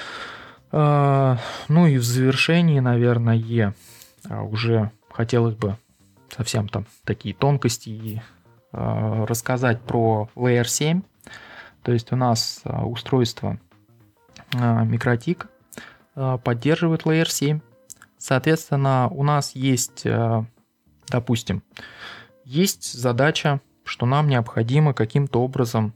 Ну и в завершении, наверное, уже хотелось бы совсем там такие тонкости и рассказать про Layer семь. То есть у нас устройство MikroTik поддерживает Layer семь. Соответственно, у нас есть, допустим, есть задача, что нам необходимо каким-то образом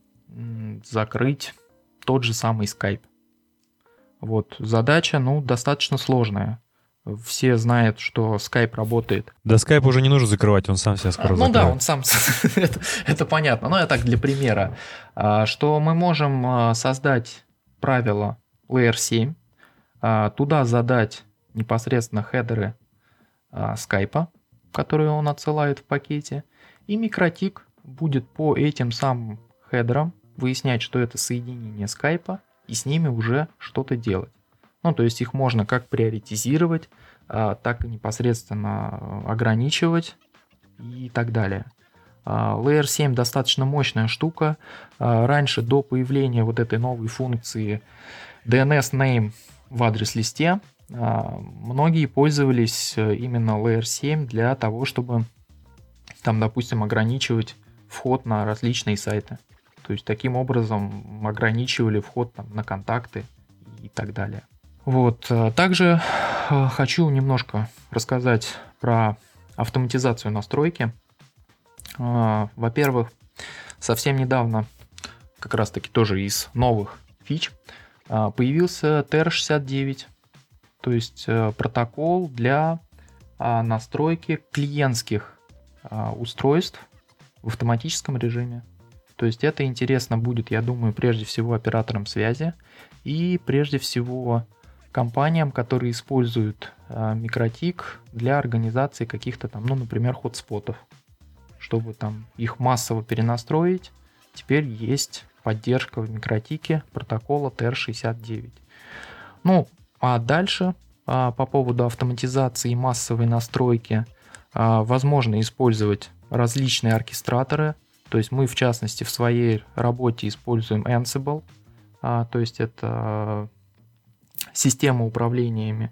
закрыть тот же самый Skype. Вот, задача, ну, достаточно сложная. Все знают, что Skype работает. Да, Skype уже не нужно закрывать, он сам себя скоро а, ну закроет. да, он сам, это, это понятно. Но я так для примера, что мы можем создать правило Layer семь, туда задать непосредственно хедеры Skype, которые он отсылает в пакете, и MikroTik будет по этим самым хедерам выяснять, что это соединение Skype, и с ними уже что-то делать. Ну, то есть их можно как приоритизировать, так и непосредственно ограничивать и так далее. Layer семь достаточно мощная штука. Раньше, до появления вот этой новой функции ди эн эс name в адрес-листе, многие пользовались именно Layer семь для того, чтобы там, допустим, ограничивать вход на различные сайты. То есть таким образом ограничивали вход там, на контакты и так далее. Вот. Также хочу немножко рассказать про автоматизацию настройки. Во-первых, совсем недавно, как раз таки тоже из новых фич, появился ти ар шестьдесят девять, то есть протокол для настройки клиентских устройств в автоматическом режиме. То есть это интересно будет, я думаю, прежде всего операторам связи и прежде всего компаниям, которые используют MikroTik для организации каких-то там, ну, например, хотспотов. Чтобы там их массово перенастроить, теперь есть поддержка в MikroTik протокола ти ар шестьдесят девять. Ну, а дальше по поводу автоматизации и массовой настройки возможно использовать различные оркестраторы. То есть мы, в частности, в своей работе используем Ansible, то есть это система управлениями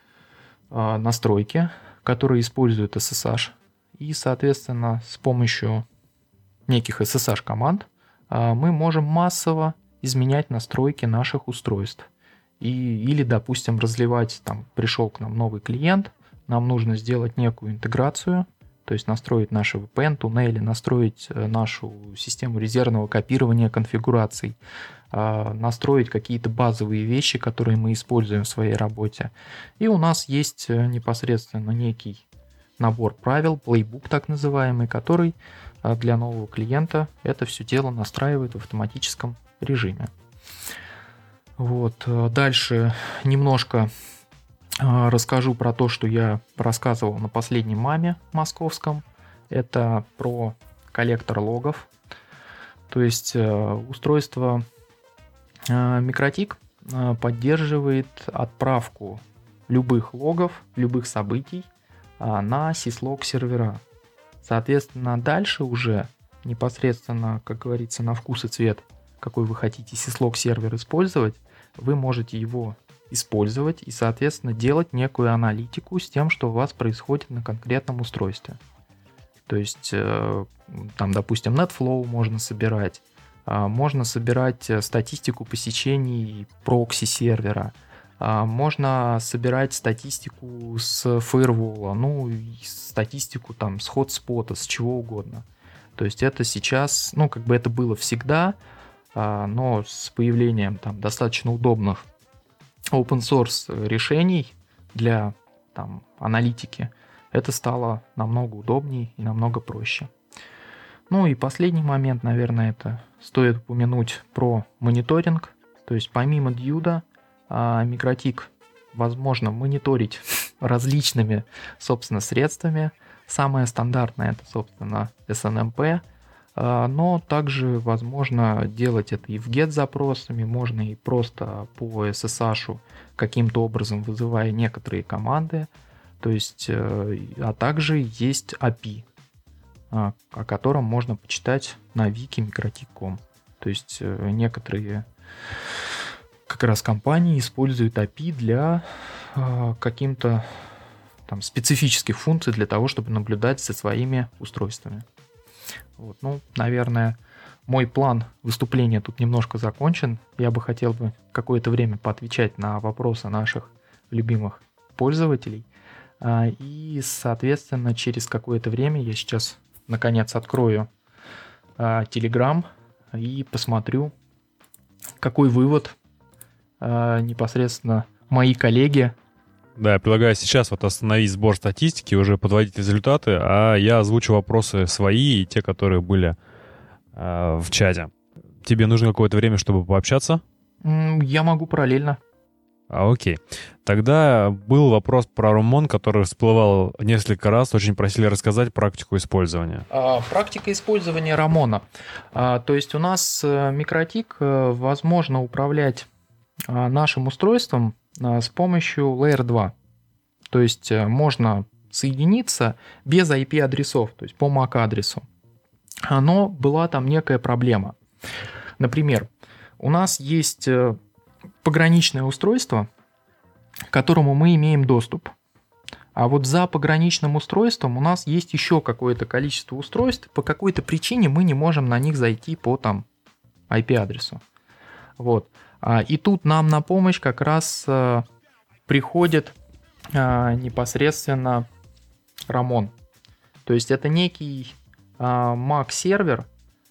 настройки, которая использует эс эс эйч. И, соответственно, с помощью неких эс эс эйч-команд мы можем массово изменять настройки наших устройств. И, или, допустим, разливать, там, пришел к нам новый клиент, нам нужно сделать некую интеграцию, то есть настроить наши ви пи эн-туннели, настроить нашу систему резервного копирования конфигураций, настроить какие-то базовые вещи, которые мы используем в своей работе. И у нас есть непосредственно некий набор правил, плейбук так называемый, который для нового клиента это все дело настраивает в автоматическом режиме. Вот. Дальше немножко расскажу про то, что я рассказывал на последнем маме московском. Это про коллектор логов. То есть устройство MikroTik поддерживает отправку любых логов, любых событий на syslog сервера. Соответственно, дальше уже непосредственно, как говорится, на вкус и цвет, какой вы хотите syslog сервер использовать, вы можете его использовать и, соответственно, делать некую аналитику с тем, что у вас происходит на конкретном устройстве. То есть, там, допустим, NetFlow можно собирать, можно собирать статистику посещений прокси-сервера, можно собирать статистику с фаервола, ну, и статистику там с хотспота, с чего угодно. То есть это сейчас, ну, как бы это было всегда, но с появлением там достаточно удобных open source решений для там аналитики, это стало намного удобнее и намного проще. Ну и последний момент, наверное, это стоит упомянуть про мониторинг. То есть помимо дьюда, MikroTik возможно мониторить различными, собственно, средствами. Самое стандартное это, собственно, эс эн эм пи, но также возможно делать это и в гет запросами, можно и просто по эс эс эйч каким-то образом вызывая некоторые команды. То есть, а также есть эй пи ай, о котором можно почитать на вики MikroTik точка ком. То есть некоторые как раз компании используют эй пи ай для каким-то там специфических функций для того, чтобы наблюдать за своими устройствами. Вот, ну, наверное, мой план выступления тут немножко закончен. Я бы хотел бы какое-то время поотвечать на вопросы наших любимых пользователей. И, соответственно, через какое-то время я сейчас, наконец, открою Telegram и посмотрю, какой вывод непосредственно мои коллеги. Да, я предлагаю сейчас вот остановить сбор статистики, уже подводить результаты, а я озвучу вопросы свои и те, которые были э, в чате. Тебе нужно какое-то время, чтобы пообщаться? Я могу параллельно. А, окей. Тогда был вопрос про Ромон, который всплывал несколько раз. Очень просили рассказать практику использования. А, практика использования Ромона. А, то есть у нас микротик возможно управлять а, нашим устройством а, с помощью Layer два. То есть можно соединиться без ай пи-адресов, то есть по эм эй си-адресу. Но была там некая проблема. Например, у нас есть пограничное устройство, к которому мы имеем доступ. А вот за пограничным устройством у нас есть еще какое-то количество устройств. По какой-то причине мы не можем на них зайти по там ай пи-адресу. Вот. И тут нам на помощь как раз приходит непосредственно Ромон. То есть это некий Mac-сервер,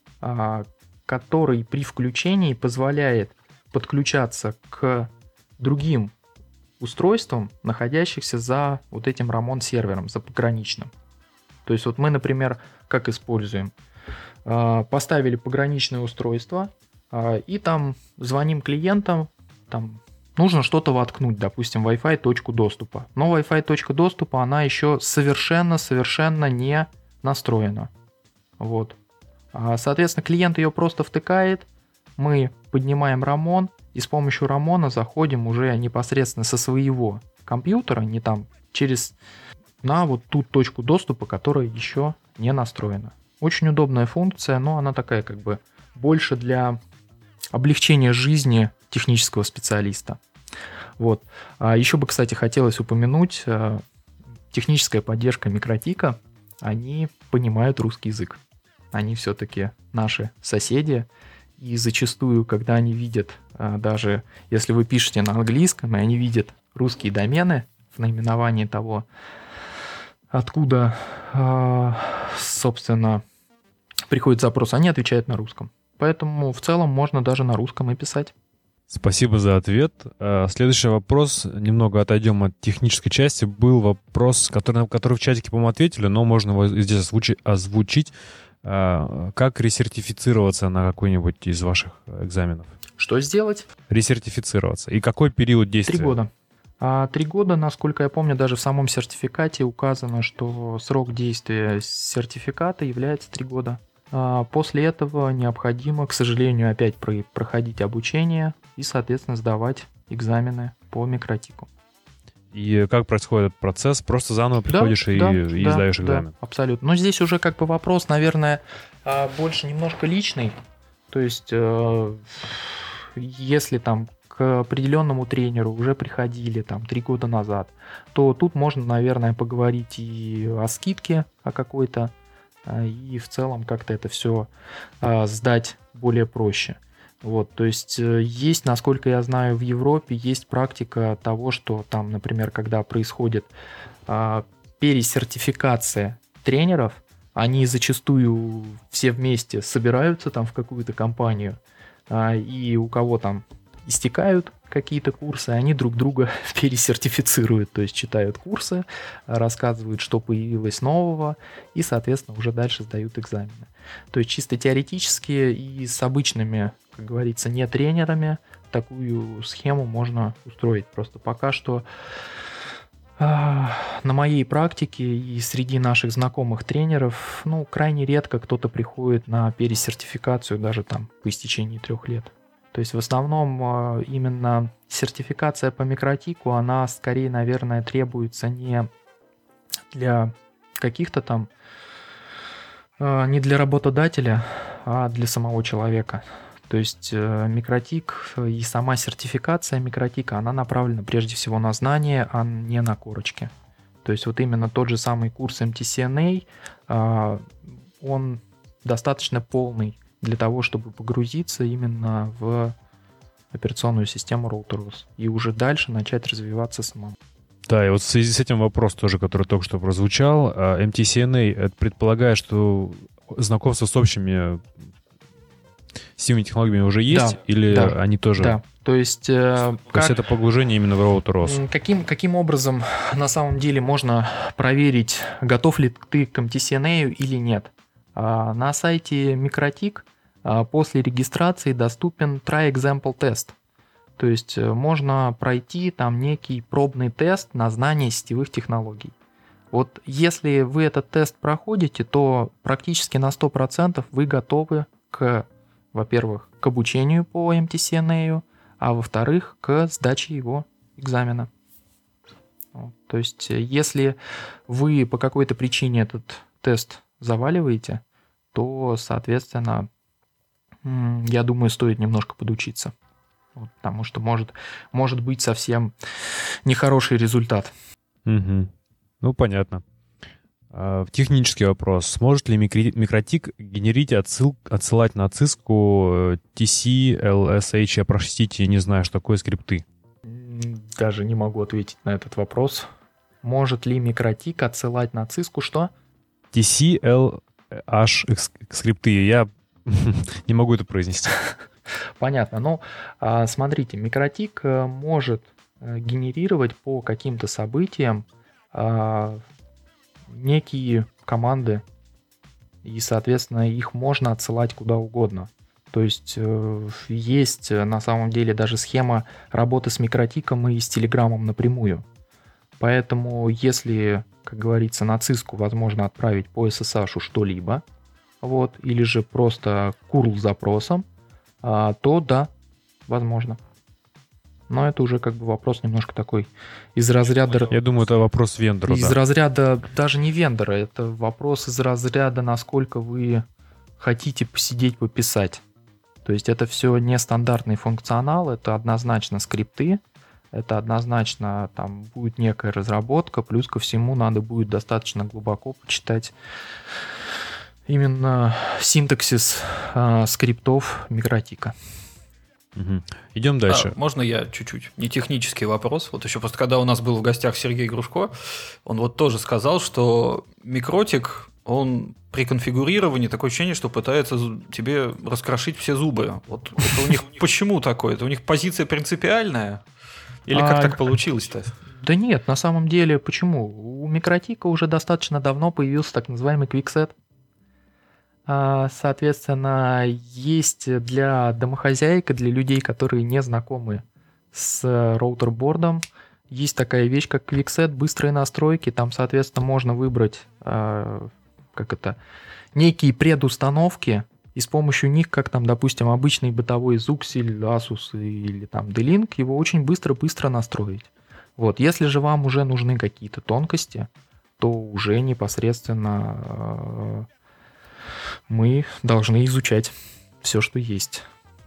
который при включении позволяет подключаться к другим устройствам, находящихся за вот этим Ромон-сервером, за пограничным. То есть вот мы, например, как используем? Поставили пограничное устройство и там звоним клиентам, там нужно что-то воткнуть, допустим, Wi-Fi точку доступа. Но Wi-Fi точка доступа, она еще совершенно-совершенно не настроена. Вот. Соответственно, клиент ее просто втыкает, мы поднимаем Ромон, и с помощью Ромона заходим уже непосредственно со своего компьютера, не там, через на вот ту точку доступа, которая еще не настроена. Очень удобная функция, но она такая как бы больше для облегчения жизни технического специалиста. Вот. А еще бы, кстати, хотелось упомянуть, техническая поддержка микротика, они понимают русский язык. Они все-таки наши соседи, и зачастую, когда они видят, даже если вы пишете на английском, и они видят русские домены в наименовании того, откуда, собственно, приходит запрос, они отвечают на русском. Поэтому в целом можно даже на русском и писать. Спасибо за ответ. Следующий вопрос, немного отойдем от технической части, был вопрос, который, который в чатике, по-моему, ответили, но можно его здесь озвучить, озвучить. Как ресертифицироваться на какой-нибудь из ваших экзаменов? Что сделать? Ресертифицироваться. И какой период действия? Три года. А три года, насколько я помню, даже в самом сертификате указано, что срок действия сертификата является три года. А после этого необходимо, к сожалению, опять проходить обучение и, соответственно, сдавать экзамены по микротику. И как происходит этот процесс? Просто заново приходишь да, и, да, и да, сдаешь экзамен? Да, абсолютно. Но здесь уже как бы вопрос, наверное, больше немножко личный. То есть, если там к определенному тренеру уже приходили там три года назад, то тут можно, наверное, поговорить и о скидке о какой-то, и в целом как-то это все сдать более проще. Вот, то есть есть, насколько я знаю, в Европе есть практика того, что там, например, когда происходит а, пересертификация тренеров, они зачастую все вместе собираются там в какую-то компанию, а, и у кого там истекают какие-то курсы, они друг друга пересертифицируют, то есть читают курсы, рассказывают, что появилось нового, и, соответственно, уже дальше сдают экзамены. То есть чисто теоретически и с обычными, как говорится, не тренерами такую схему можно устроить. Просто пока что э, на моей практике и среди наших знакомых тренеров, ну, крайне редко кто-то приходит на пересертификацию даже там по истечении трех лет. То есть в основном именно сертификация по микротику, она скорее, наверное, требуется не для каких-то там, не для работодателя, а для самого человека. То есть микротик и сама сертификация микротика, она направлена прежде всего на знания, а не на корочки. То есть вот именно тот же самый курс эм ти си эн эй, он достаточно полный, для того, чтобы погрузиться именно в операционную систему RouterOS и уже дальше начать развиваться самому. Да, и вот в связи с этим вопрос тоже, который только что прозвучал. эм ти си эн эй это предполагает, что знакомство с общими сетевыми технологиями уже есть, да, или да, они тоже... Да, то есть... То как... есть это погружение именно в RouterOS. Каким, каким образом на самом деле можно проверить, готов ли ты к эм ти си эн эй или нет? На сайте Microtik после регистрации доступен Try Example Test. То есть можно пройти там некий пробный тест на знание сетевых технологий. Вот если вы этот тест проходите, то практически на сто процентов вы готовы к, во-первых, к обучению по эм ти си эн эй, а во-вторых, к сдаче его экзамена. То есть если вы по какой-то причине этот тест заваливаете, то, соответственно, я думаю, стоит немножко подучиться. Вот, потому что может, может быть совсем нехороший результат. Угу. Ну, понятно. А, технический вопрос. Сможет ли Microtik генерить отсыл, отсылать на циску ти си, эл эс эйч? Я, простите, не знаю, что такое скрипты. Даже не могу ответить на этот вопрос. Может ли Microtik отсылать на циску что? ти си, эл эйч скрипты. Я не могу это произнести. Понятно. Ну, смотрите, Microtik может генерировать по каким-то событиям некие команды, и, соответственно, их можно отсылать куда угодно. То есть есть на самом деле даже схема работы с Microtik и с Telegram напрямую. Поэтому, если, как говорится, на циску возможно отправить по эс эс эйч что-либо, вот, или же просто курл запросом, то да, возможно. Но это уже как бы вопрос немножко такой из разряда... Я думаю, это вопрос вендора. Из да. разряда даже не вендора, это вопрос из разряда, насколько вы хотите посидеть, пописать. То есть это все нестандартный функционал, это однозначно скрипты, это однозначно там будет некая разработка, плюс ко всему надо будет достаточно глубоко почитать именно синтаксис э, скриптов Microtik. Угу. Идем дальше. А, можно я чуть-чуть? Не технический вопрос. Вот еще просто когда у нас был в гостях Сергей Грушко, он вот тоже сказал, что Microtik, он при конфигурировании такое ощущение, что пытается тебе раскрошить все зубы. Вот это у них почему такое? Это у них позиция принципиальная? Или как а, так получилось-то? Да нет, на самом деле, почему? У Microtik уже достаточно давно появился так называемый QuickSet. Соответственно, есть для домохозяек, для людей, которые не знакомы с роутербордом, есть такая вещь, как QuickSet, быстрые настройки. Там, соответственно, можно выбрать как это, некие предустановки, и с помощью них, как там, допустим, обычный бытовой Zuxel, Asus или там D-Link, его очень быстро-быстро настроить. Вот. Если же вам уже нужны какие-то тонкости, то уже непосредственно мы должны изучать все, что есть.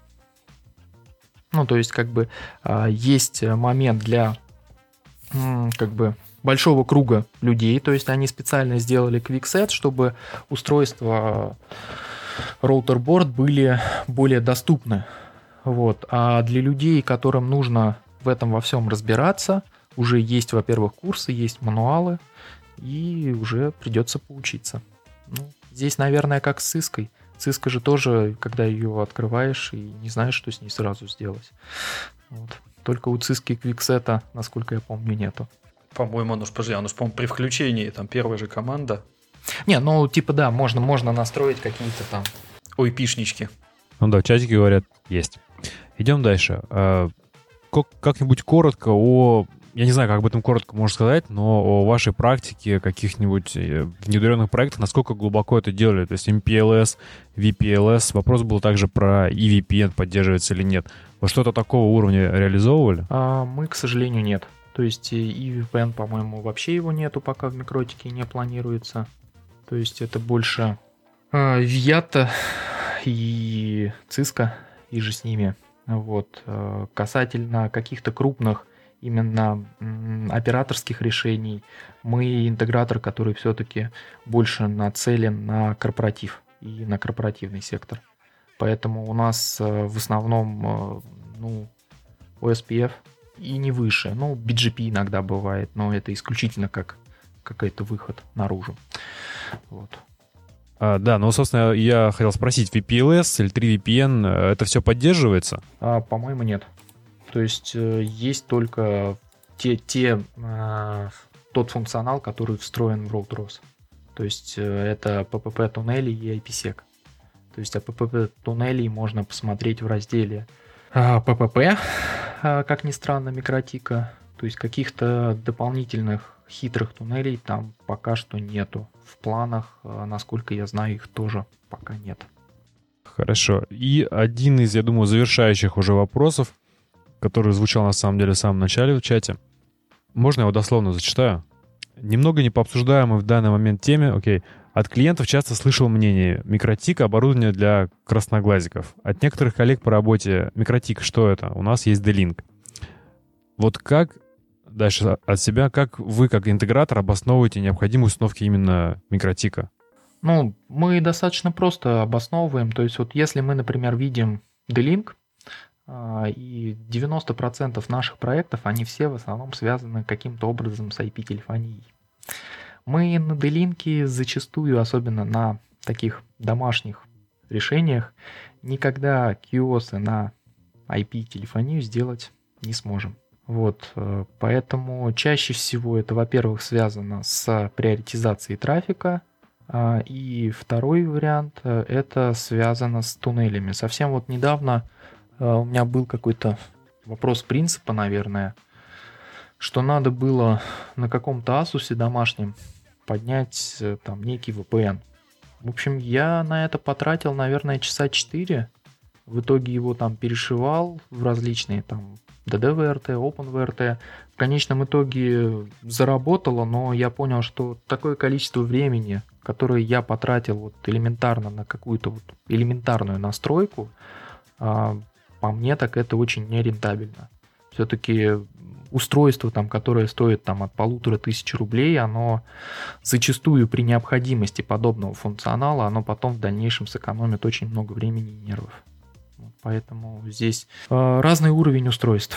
Ну, то есть, как бы, есть момент для, как бы, большого круга людей, то есть, они специально сделали QuickSet, чтобы устройства роутерборд были более доступны. Вот. А для людей, которым нужно в этом во всем разбираться, уже есть, во-первых, курсы, есть мануалы, и уже придется поучиться. Ну, здесь, наверное, как с Cisco. Cisco же тоже, когда ее открываешь и не знаешь, что с ней сразу сделать. Вот. Только у Cisco QuickSet, насколько я помню, нету. По-моему, оно ж, подожди, оно ж, по-моему, при включении, там, первая же команда. Не, ну, типа, да, можно, можно настроить какие-то там... Ой, пишнички. Ну да, в чатике говорят, есть. Идем дальше. Как-нибудь коротко о... Я не знаю, как об этом коротко можно сказать, но о вашей практике, каких-нибудь внедренных проектах, насколько глубоко это делали. То есть эм пи эл эс, ви пи эл эс. Вопрос был также про и ви пи эн, поддерживается или нет. Вы что-то такого уровня реализовывали? А, мы, к сожалению, нет. То есть и ви пи эн, по-моему, вообще его нету, пока в Microtik не планируется. То есть это больше э, Viata и Cisco, и же с ними. Вот. Э, касательно каких-то крупных именно м, операторских решений, мы интегратор, который все-таки больше нацелен на корпоратив и на корпоративный сектор. Поэтому у нас в основном ну, о эс пи эф и не выше. Ну, би джи пи иногда бывает, но это исключительно как какой-то выход наружу. Вот. А, да, ну, собственно, я хотел спросить, ви пи эл эс или три ви пи эн, это все поддерживается? А, по-моему, нет. То есть есть только те, те, а, тот функционал, который встроен в RoadROS. То есть это пи пи пи-туннели и ай пи сек. То есть о пи пи пи-туннелей можно посмотреть в разделе а, пи пи пи, а, как ни странно, микротика. То есть каких-то дополнительных хитрых туннелей там пока что нету. В планах, насколько я знаю, их тоже пока нет. Хорошо. И один из, я думаю, завершающих уже вопросов, который звучал на самом деле в самом начале в чате. Можно я его дословно зачитаю? Немного не пообсуждаемой в данный момент теме, окей. От клиентов часто слышал мнение: микротик — оборудование для красноглазиков. От некоторых коллег по работе: микротик, что это? У нас есть D-Link. Вот как, дальше от себя, как вы, как интегратор, обосновываете необходимость установки именно микротика? Ну, мы достаточно просто обосновываем. То есть вот если мы, например, видим D-Link, и девяносто процентов наших проектов, они все в основном связаны каким-то образом с ай пи-телефонией. Мы на D-Link зачастую, особенно на таких домашних решениях, никогда киосы на ай пи-телефонию сделать не сможем. Вот, поэтому чаще всего это, во-первых, связано с приоритизацией трафика, и второй вариант — это связано с туннелями. Совсем вот недавно у меня был какой-то вопрос принципа, наверное, что надо было на каком-то Asus домашнем поднять там некий ви пи эн. В общем, я на это потратил, наверное, часа четыре. В итоге его там перешивал в различные там ди ди ви ар ти, OpenVRT. В конечном итоге заработало, но я понял, что такое количество времени, которое я потратил вот элементарно на какую-то вот элементарную настройку, по мне, так это очень нерентабельно. Все-таки устройство, там, которое стоит там, от полутора тысяч рублей, оно зачастую при необходимости подобного функционала, оно потом в дальнейшем сэкономит очень много времени и нервов. Вот, поэтому здесь э, разный уровень устройств.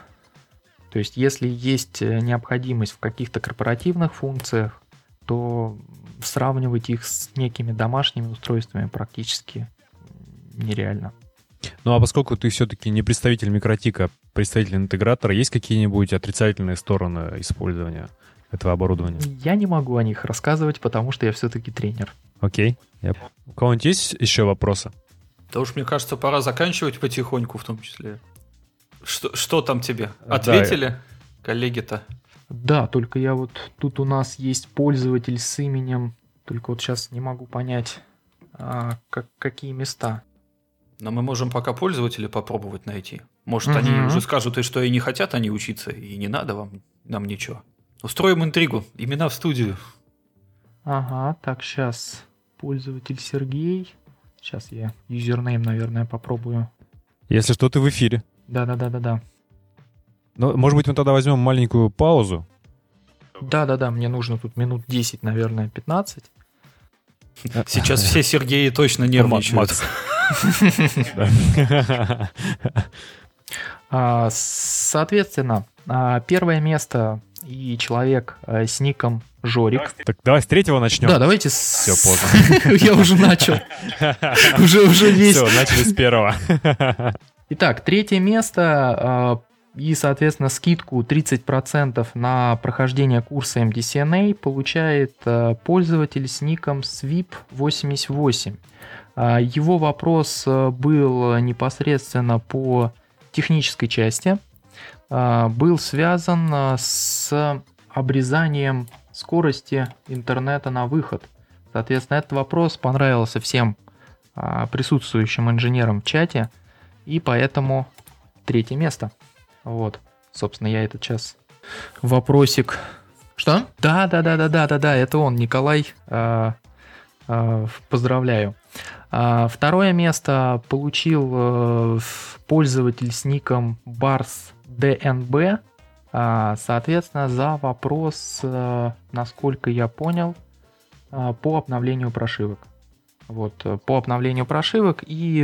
То есть, если есть необходимость в каких-то корпоративных функциях, то сравнивать их с некими домашними устройствами практически нереально. Ну а поскольку ты все-таки не представитель микротика, представитель интегратора, есть какие-нибудь отрицательные стороны использования этого оборудования? Я не могу о них рассказывать, потому что я все-таки тренер. Окей. Yep. У кого-нибудь есть еще вопросы? Да уж, мне кажется, пора заканчивать потихоньку в том числе. Что, что там тебе? Ответили да. коллеги-то? Да, только я вот... Тут у нас есть пользователь с именем, только вот сейчас не могу понять, а, как, какие места. Но мы можем пока пользователя попробовать найти. Может, угу. они уже скажут, и что и не хотят они учиться, и не надо вам нам ничего. Устроим интригу. Имена в студию. Ага, так, сейчас. Пользователь Сергей. Сейчас я юзернейм, наверное, попробую. Если что, ты в эфире. Да-да-да-да-да. Ну, может быть, мы тогда возьмем маленькую паузу? Да-да-да, мне нужно тут минут десять, наверное, пятнадцать. Сейчас все Сергеи точно нервничают. Соответственно, первое место и человек с ником Жорик. Так давай с третьего начнем. Да, давайте. Все, поздно. Я уже начал. Уже уже весь. Все, начали с первого. Итак, третье место и, соответственно, скидку тридцать процентов на прохождение курса эм ди си эн эй получает пользователь с ником свип восемьдесят восемь. Его вопрос был непосредственно по технической части, был связан с обрезанием скорости интернета на выход. Соответственно, этот вопрос понравился всем присутствующим инженерам в чате, и поэтому третье место. Вот, собственно, я этот час вопросик... Что? Да-да-да-да-да-да, это он, Николай. Поздравляю. Второе место получил пользователь с ником барс ди эн би, соответственно, за вопрос, насколько я понял, по обновлению прошивок. Вот, по обновлению прошивок и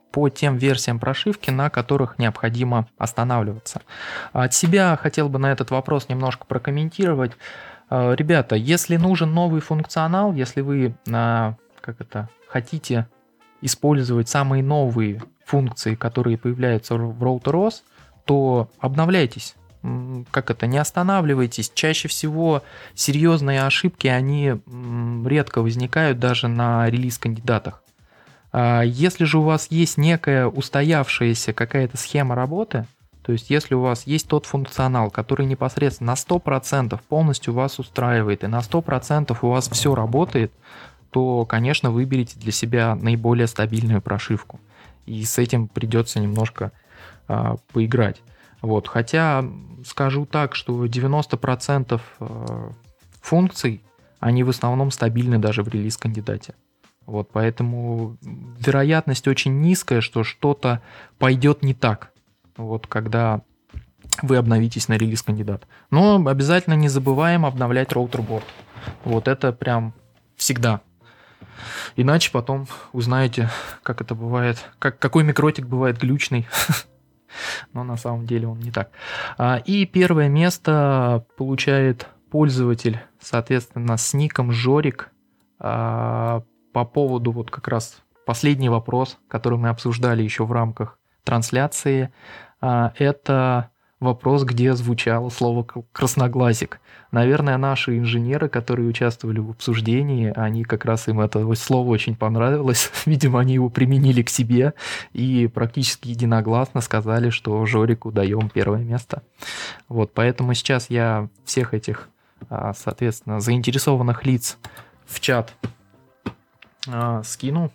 по тем версиям прошивки, на которых необходимо останавливаться. От себя хотел бы на этот вопрос немножко прокомментировать. Ребята, если нужен новый функционал, если вы как это, хотите использовать самые новые функции, которые появляются в RouterOS, то обновляйтесь. Как это, не останавливайтесь. Чаще всего серьезные ошибки, они редко возникают даже на релиз-кандидатах. Если же у вас есть некая устоявшаяся какая-то схема работы, то есть если у вас есть тот функционал, который непосредственно на сто процентов полностью вас устраивает, и на сто процентов у вас все работает, то, конечно, выберите для себя наиболее стабильную прошивку. И с этим придется немножко а, поиграть. Вот. Хотя скажу так, что девяносто процентов функций, они в основном стабильны даже в релиз-кандидате. Вот, поэтому вероятность очень низкая, что что-то пойдет не так, вот, когда вы обновитесь на релиз-кандидат. Но обязательно не забываем обновлять роутерборд. Вот это прям всегда. Иначе потом узнаете, как это бывает, как, какой микротик бывает глючный. Но на самом деле он не так. И первое место получает пользователь, соответственно, с ником Жорик. По поводу вот как раз последний вопрос, который мы обсуждали еще в рамках трансляции, это вопрос, где звучало слово «красноглазик». Наверное, наши инженеры, которые участвовали в обсуждении, они как раз им это слово очень понравилось. Видимо, они его применили к себе и практически единогласно сказали, что Жорику даем первое место. Вот, поэтому сейчас я всех этих, соответственно, заинтересованных лиц в чат скину.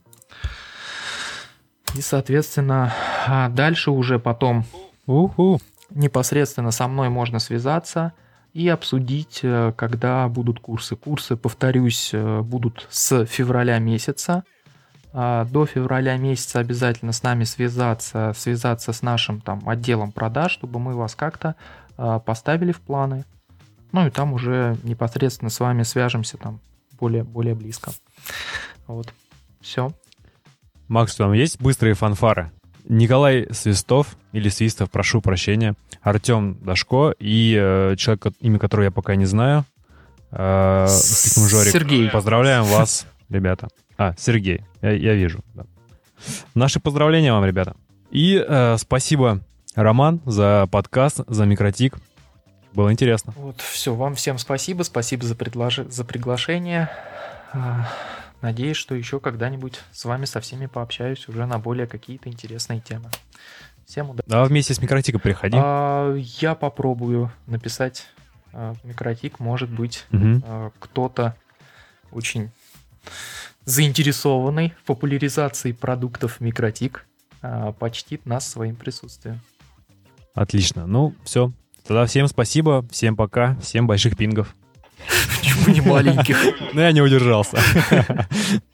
И, соответственно, дальше уже потом У-ху. непосредственно со мной можно связаться и обсудить, когда будут курсы. Курсы, повторюсь, будут с февраля месяца. До февраля месяца обязательно с нами связаться, связаться с нашим там отделом продаж, чтобы мы вас как-то поставили в планы. Ну и там уже непосредственно с вами свяжемся там более, более близко. Вот. Все. Макс, там есть быстрые фанфары? Николай Свистов, или Свистов, прошу прощения, Артем Дашко и э, человек, имя которого я пока не знаю, э, Жорик. Сергей. Поздравляем вас, ребята. А, Сергей, я, я вижу. Да. Наши поздравления вам, ребята. И э, спасибо, Роман, за подкаст, за микротик. Было интересно. Вот, все, вам всем спасибо, спасибо за, предложи... за приглашение. Надеюсь, что еще когда-нибудь с вами со всеми пообщаюсь уже на более какие-то интересные темы. Всем удачи. А вместе с микротиком приходи. А, я попробую написать а, микротик. Может быть, угу. а, кто-то очень заинтересованный в популяризации продуктов микротик а, почтит нас своим присутствием. Отлично. Ну, все. Тогда всем спасибо, всем пока, всем больших пингов. Почему не маленьких? Ну, я не удержался.